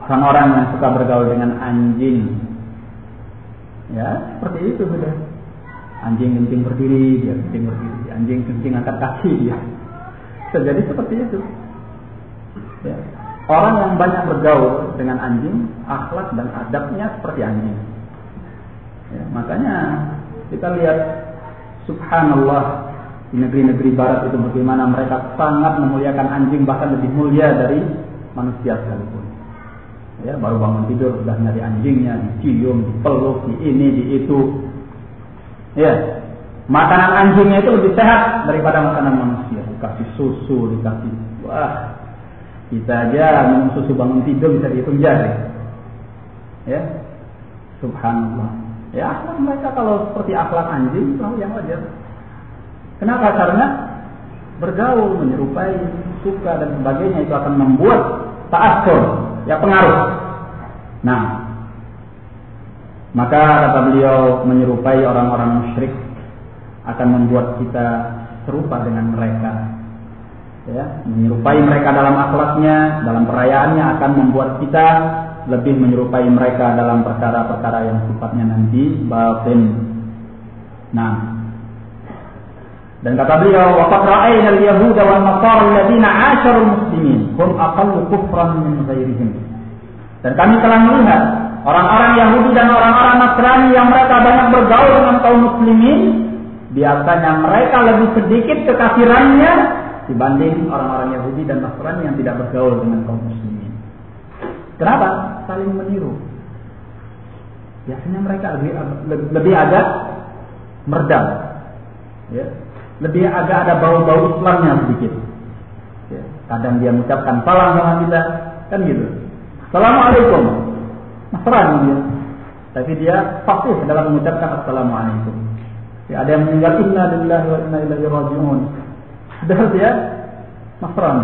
orang-orang yang suka bergaul dengan anjing. Ya, seperti itu sudah. Anjing kencing berdiri, dia kencing berdiri. Anjing kencing angkat kaki, dia. Terjadi seperti itu. Ya. Orang yang banyak bergaul dengan anjing, akhlak dan adabnya seperti anjing. Ya, makanya kita lihat, subhanallah, di negeri-negeri barat itu bagaimana mereka sangat memuliakan anjing, bahkan lebih mulia dari manusia sekalipun. Ya, baru bangun tidur sudah nyari anjingnya, dicium, dipeluk, di ini, di itu. Ya, makanan anjingnya itu lebih sehat daripada makanan manusia. Dikasih susu, dikasih, wah, kita aja minum susu bangun tidur bisa dihitung jari. Ya, subhanallah. Ya, akhlak mereka kalau seperti akhlak anjing, yang wajar. Kenapa? Karena bergaul, menyerupai, suka dan sebagainya itu akan membuat ta'assur, ya, pengaruh. Nah, maka kata beliau, menyerupai orang-orang musyrik akan membuat kita serupa dengan mereka. Ya, menyerupai mereka dalam akhlaknya, dalam perayaannya akan membuat kita lebih menyerupai mereka dalam perkara-perkara yang sifatnya nanti batin. Nah, dan kata beliau, wa qad ra'ayna al-yahuda wan nasara alladziina 'asharu al-muslimin hum aqallu kufran min ghairihim. Dan kami telah melihat orang-orang Yahudi dan orang-orang Nasrani yang mereka banyak bergaul dengan kaum muslimin, biasanya mereka lebih sedikit kekafirannya dibanding orang-orang Yahudi dan Nasrani yang tidak bergaul dengan kaum muslimin. Kenapa? Saling meniru. Biasanya mereka lebih agak meredam. Ya. Lebih agak ada bau-bau Islamnya sedikit. Ya. Kadang dia mengucapkan salam sama kita, kan gitu. Assalamualaikum. Nasrani dia. Tapi dia fasih dalam mengucapkan assalamualaikum. Ya, ada yang meninggal, inna lillahi wa inna ilaihi raji'un. Padahal dia Nasrani.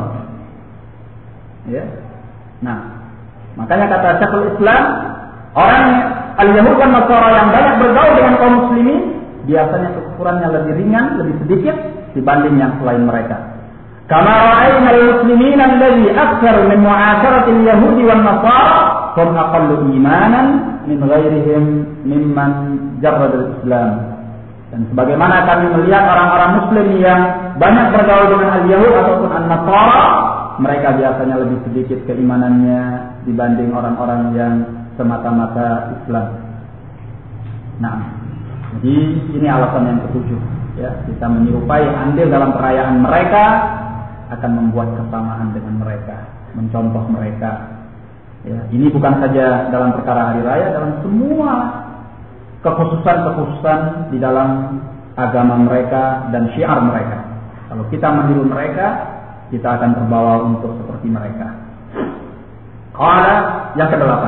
Ya. Nah, makanya kata Syekhul Islam, orang al-Yahud dan Nasara yang banyak bergaul dengan kaum muslimin, biasanya kekufurannya lebih ringan, lebih sedikit dibanding yang selain mereka. Kama ra'ayna al-muslimin alladhi akthar min mu'asharati al-yahudi wan nasara hum aqallu imanan min ghairihim mimman jarrada al-islam. Dan sebagaimana kami melihat orang-orang muslim yang banyak bergaul dengan al-yahud ataupun an-nasara, mereka biasanya lebih sedikit keimanannya dibanding orang-orang yang semata-mata Islam. Nah, jadi ini alasan yang ketujuh, ya, kita menyerupai, andil dalam perayaan mereka akan membuat kesamaan dengan mereka, mencontoh mereka. Ya, ini bukan saja dalam perkara hari raya, dalam semua kekhususan-kekhususan di dalam agama mereka dan syiar mereka. Kalau kita meniru mereka, kita akan terbawa untuk seperti mereka. Qala, yang ke-8.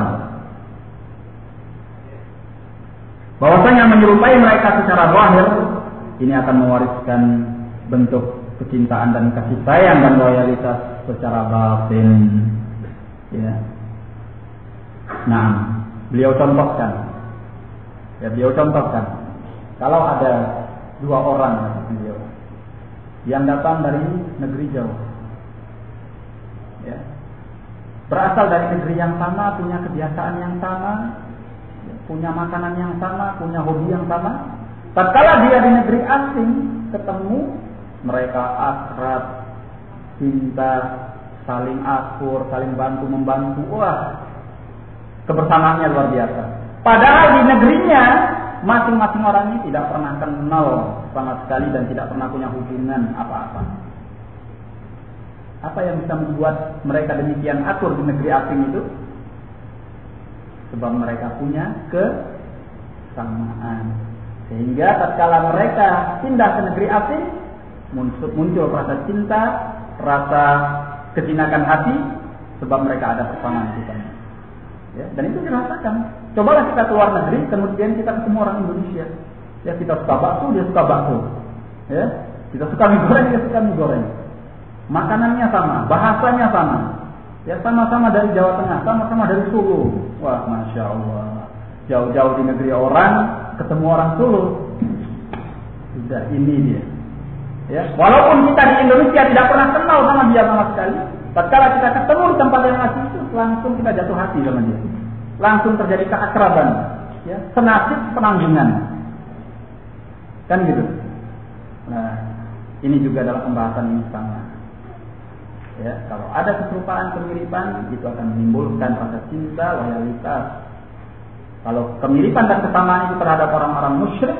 Bahwasanya menyerupai mereka secara zahir ini akan mewariskan bentuk kecintaan dan kasih sayang dan loyalitas secara batin. Ya. Nah, beliau contohkan. Kalau ada dua orang beliau yang datang dari negeri jauh, ya, berasal dari negeri yang sama, punya kebiasaan yang sama, punya makanan yang sama, punya hobi yang sama. Tatkala dia di negeri asing ketemu, mereka akrab, cinta, saling akur, saling bantu membantu. Wah, kebersamaannya luar biasa. Padahal di negerinya masing-masing orang ini tidak pernah kenal sama sekali dan tidak pernah punya hubungan apa-apa. Apa yang bisa membuat mereka demikian akur di negeri asing itu? Sebab mereka punya kesamaan. Sehingga tatkala mereka pindah ke negeri asing, muncul rasa cinta, rasa kejinakan hati, sebab mereka ada persamaan kita. Ya, dan itu dirasakan. Cobalah kita keluar negeri, kemudian kita ketemu orang Indonesia. Ya, kita suka bakso, dia suka bakso. Ya, kita suka mie goreng, dia suka mie goreng. Makanannya sama, bahasanya sama. Ya, sama-sama dari Jawa Tengah, sama-sama dari Solo. Wah, Masya Allah. Jauh-jauh di negeri orang, ketemu orang Solo. Sudah, ini dia. Ya, walaupun kita di Indonesia tidak pernah kenal sama dia sama sekali, Tatkala kita ketemu di tempat yang asing itu, langsung kita jatuh hati sama dia. Langsung terjadi keakraban, ya, senasib penanggungan. Kan gitu. Nah, ini juga dalam pembahasan ini sama. Ya, kalau ada keserupaan, kemiripan, itu akan menimbulkan rasa cinta, loyalitas. Kalau kemiripan dan kesamaan itu terhadap orang-orang musyrik,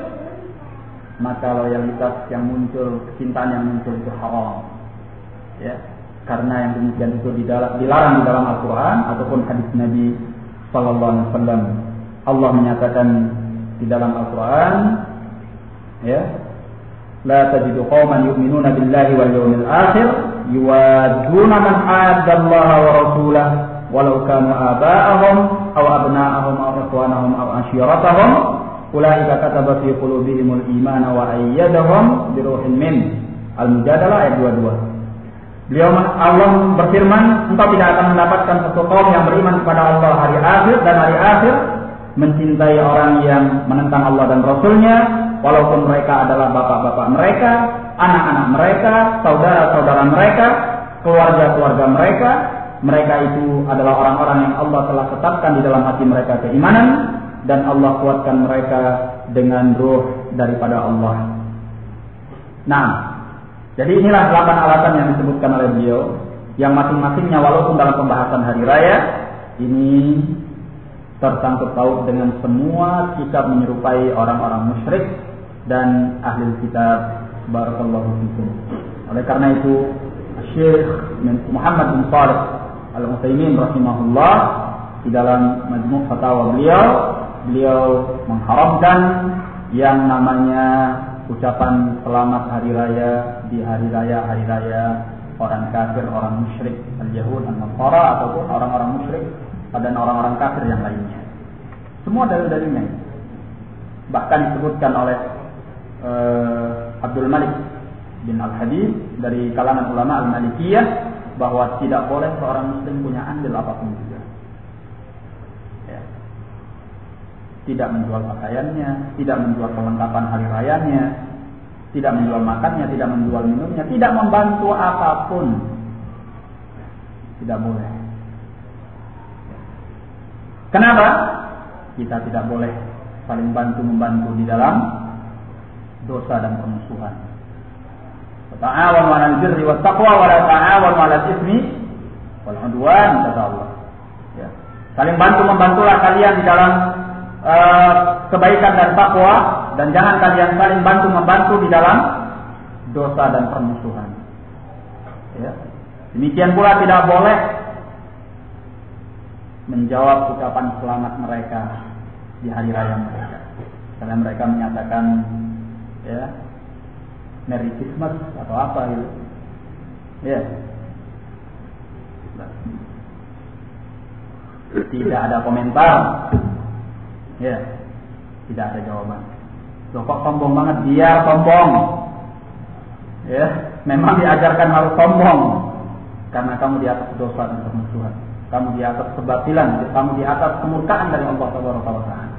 maka loyalitas yang muncul, kecintaan yang muncul itu haram. Ya, karena yang demikian itu dilarang di dalam Al-Quran ataupun hadis Nabi Sallallahu Alaihi Wasallam. Allah menyatakan di dalam Al-Quran, ya, la tajidu qauman yu'minuna billahi wal yawmil akhir yuwadduna man hadda Allah wa rasulahu walau kanu aba'ahum aw abna'ahum aw ikhwanahum aw ashiratahum ulaika kataba fi qulubihimul imana wa ayyadahum bi ruhin min. Al-Mujadalah ayat 22. Allah berfirman, engkau tidak akan mendapatkan satu kaum yang beriman kepada Allah hari akhir dan hari akhir mencintai orang yang menentang Allah dan Rasulnya, walaupun mereka adalah bapak-bapak mereka, anak-anak mereka, saudara-saudara mereka, keluarga-keluarga mereka. Mereka itu adalah orang-orang yang Allah telah tetapkan di dalam hati mereka keimanan, dan Allah kuatkan mereka dengan ruh daripada Allah. Nah, jadi inilah 8 alasan yang disebutkan oleh beliau, yang masing-masingnya walaupun dalam pembahasan hari raya ini tersangkut paut dengan semua sikap menyerupai orang-orang musyrik dan ahli kitab. Barakallahu fikum. Oleh karena itu, Syekh Muhammad bin Shalih Al-Utsaimin rahimahullah di dalam Majmu' Fatawa beliau mengharamkan yang namanya ucapan selamat hari raya di hari raya orang kafir, orang musyrik, al-Yahud, an-Nasara, ataupun orang-orang musyrik dan orang-orang kafir yang lainnya. Semua dalil-dalilnya. Bahkan disebutkan oleh Abdul Malik bin Al-Hadid dari kalangan ulama Al-Malikiyah bahwa tidak boleh seorang muslim punya andil apapun juga. Ya. Tidak menjual pakaiannya, tidak menjual perlengkapan hari rayanya, tidak menjual makannya, tidak menjual minumnya, tidak membantu apapun. Tidak boleh. Kenapa? Kita tidak boleh saling bantu-membantu di dalam dosa dan permusuhan. Ta'awanu 'alal birri wat taqwa wa la ta'awanu 'alal itsmi wal 'udwan, kata Allah. Ya. Saling bantu-membantulah kalian di dalam kebaikan dan takwa, dan jangan kalian saling bantu-membantu di dalam dosa dan permusuhan. Ya. Demikian pula tidak boleh menjawab ucapan selamat mereka di hari raya mereka. Karena mereka menyatakan, ya, Merry Christmas atau apa gitu. Ya. Tidak ada komentar. Ya. Tidak ada jawaban. Loh, kok sombong banget dia, sombong. Ya, memang diajarkan harus sombong. Karena kamu di atas dosa dan permusuhan. Kamu di atas kebatilan, kamu di atas kemurkaan dari Allah Subhanahu wa taala.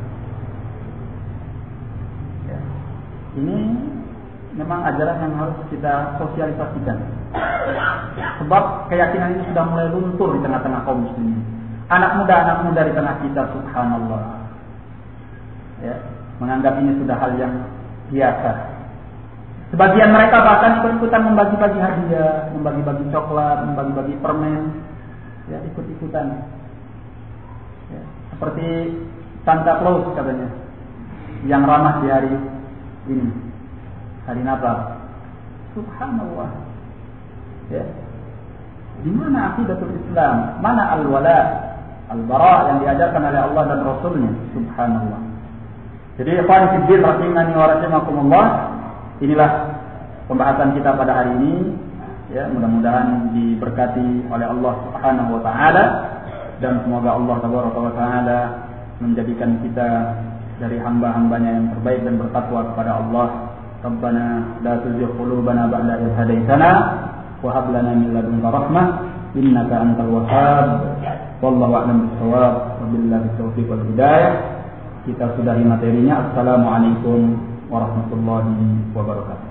Ya. Ini memang ajaran yang harus kita sosialisasikan. Sebab keyakinan ini sudah mulai luntur di tengah-tengah kaum muslimin. Anak muda di tengah kita, subhanallah, ya, menganggap ini sudah hal yang biasa. Sebagian mereka bahkan ikut-ikutan membagi-bagi hadiah, membagi-bagi coklat, membagi-bagi permen, ya, ikut-ikutan. Ya, seperti Santa Claus katanya, yang ramah di hari ini, hari Natal. Subhanallah. Ya. Di mana aqidatul Islam? Mana al-wala, al-bara yang diajarkan oleh Allah dan Rasulnya? Subhanallah. Jadi ikhwan fillah rahimani wa rahimakumullah, inilah pembahasan kita pada hari ini. Ya, mudah-mudahan diberkati oleh Allah Subhanahu wa taala, dan semoga Allah Taala menjadikan kita dari hamba-hambanya yang terbaik dan bertakwa kepada Allah. Rabbana la tuzigh qulubana ba'da idh hadaitana wa hab lana min ladunka rahmah innaka antal wahhab. Wallahu a'lam bissawab. Wabillahi taufiq wal hidayah. Kita sudahi materinya. Assalamualaikum warahmatullahi wabarakatuh.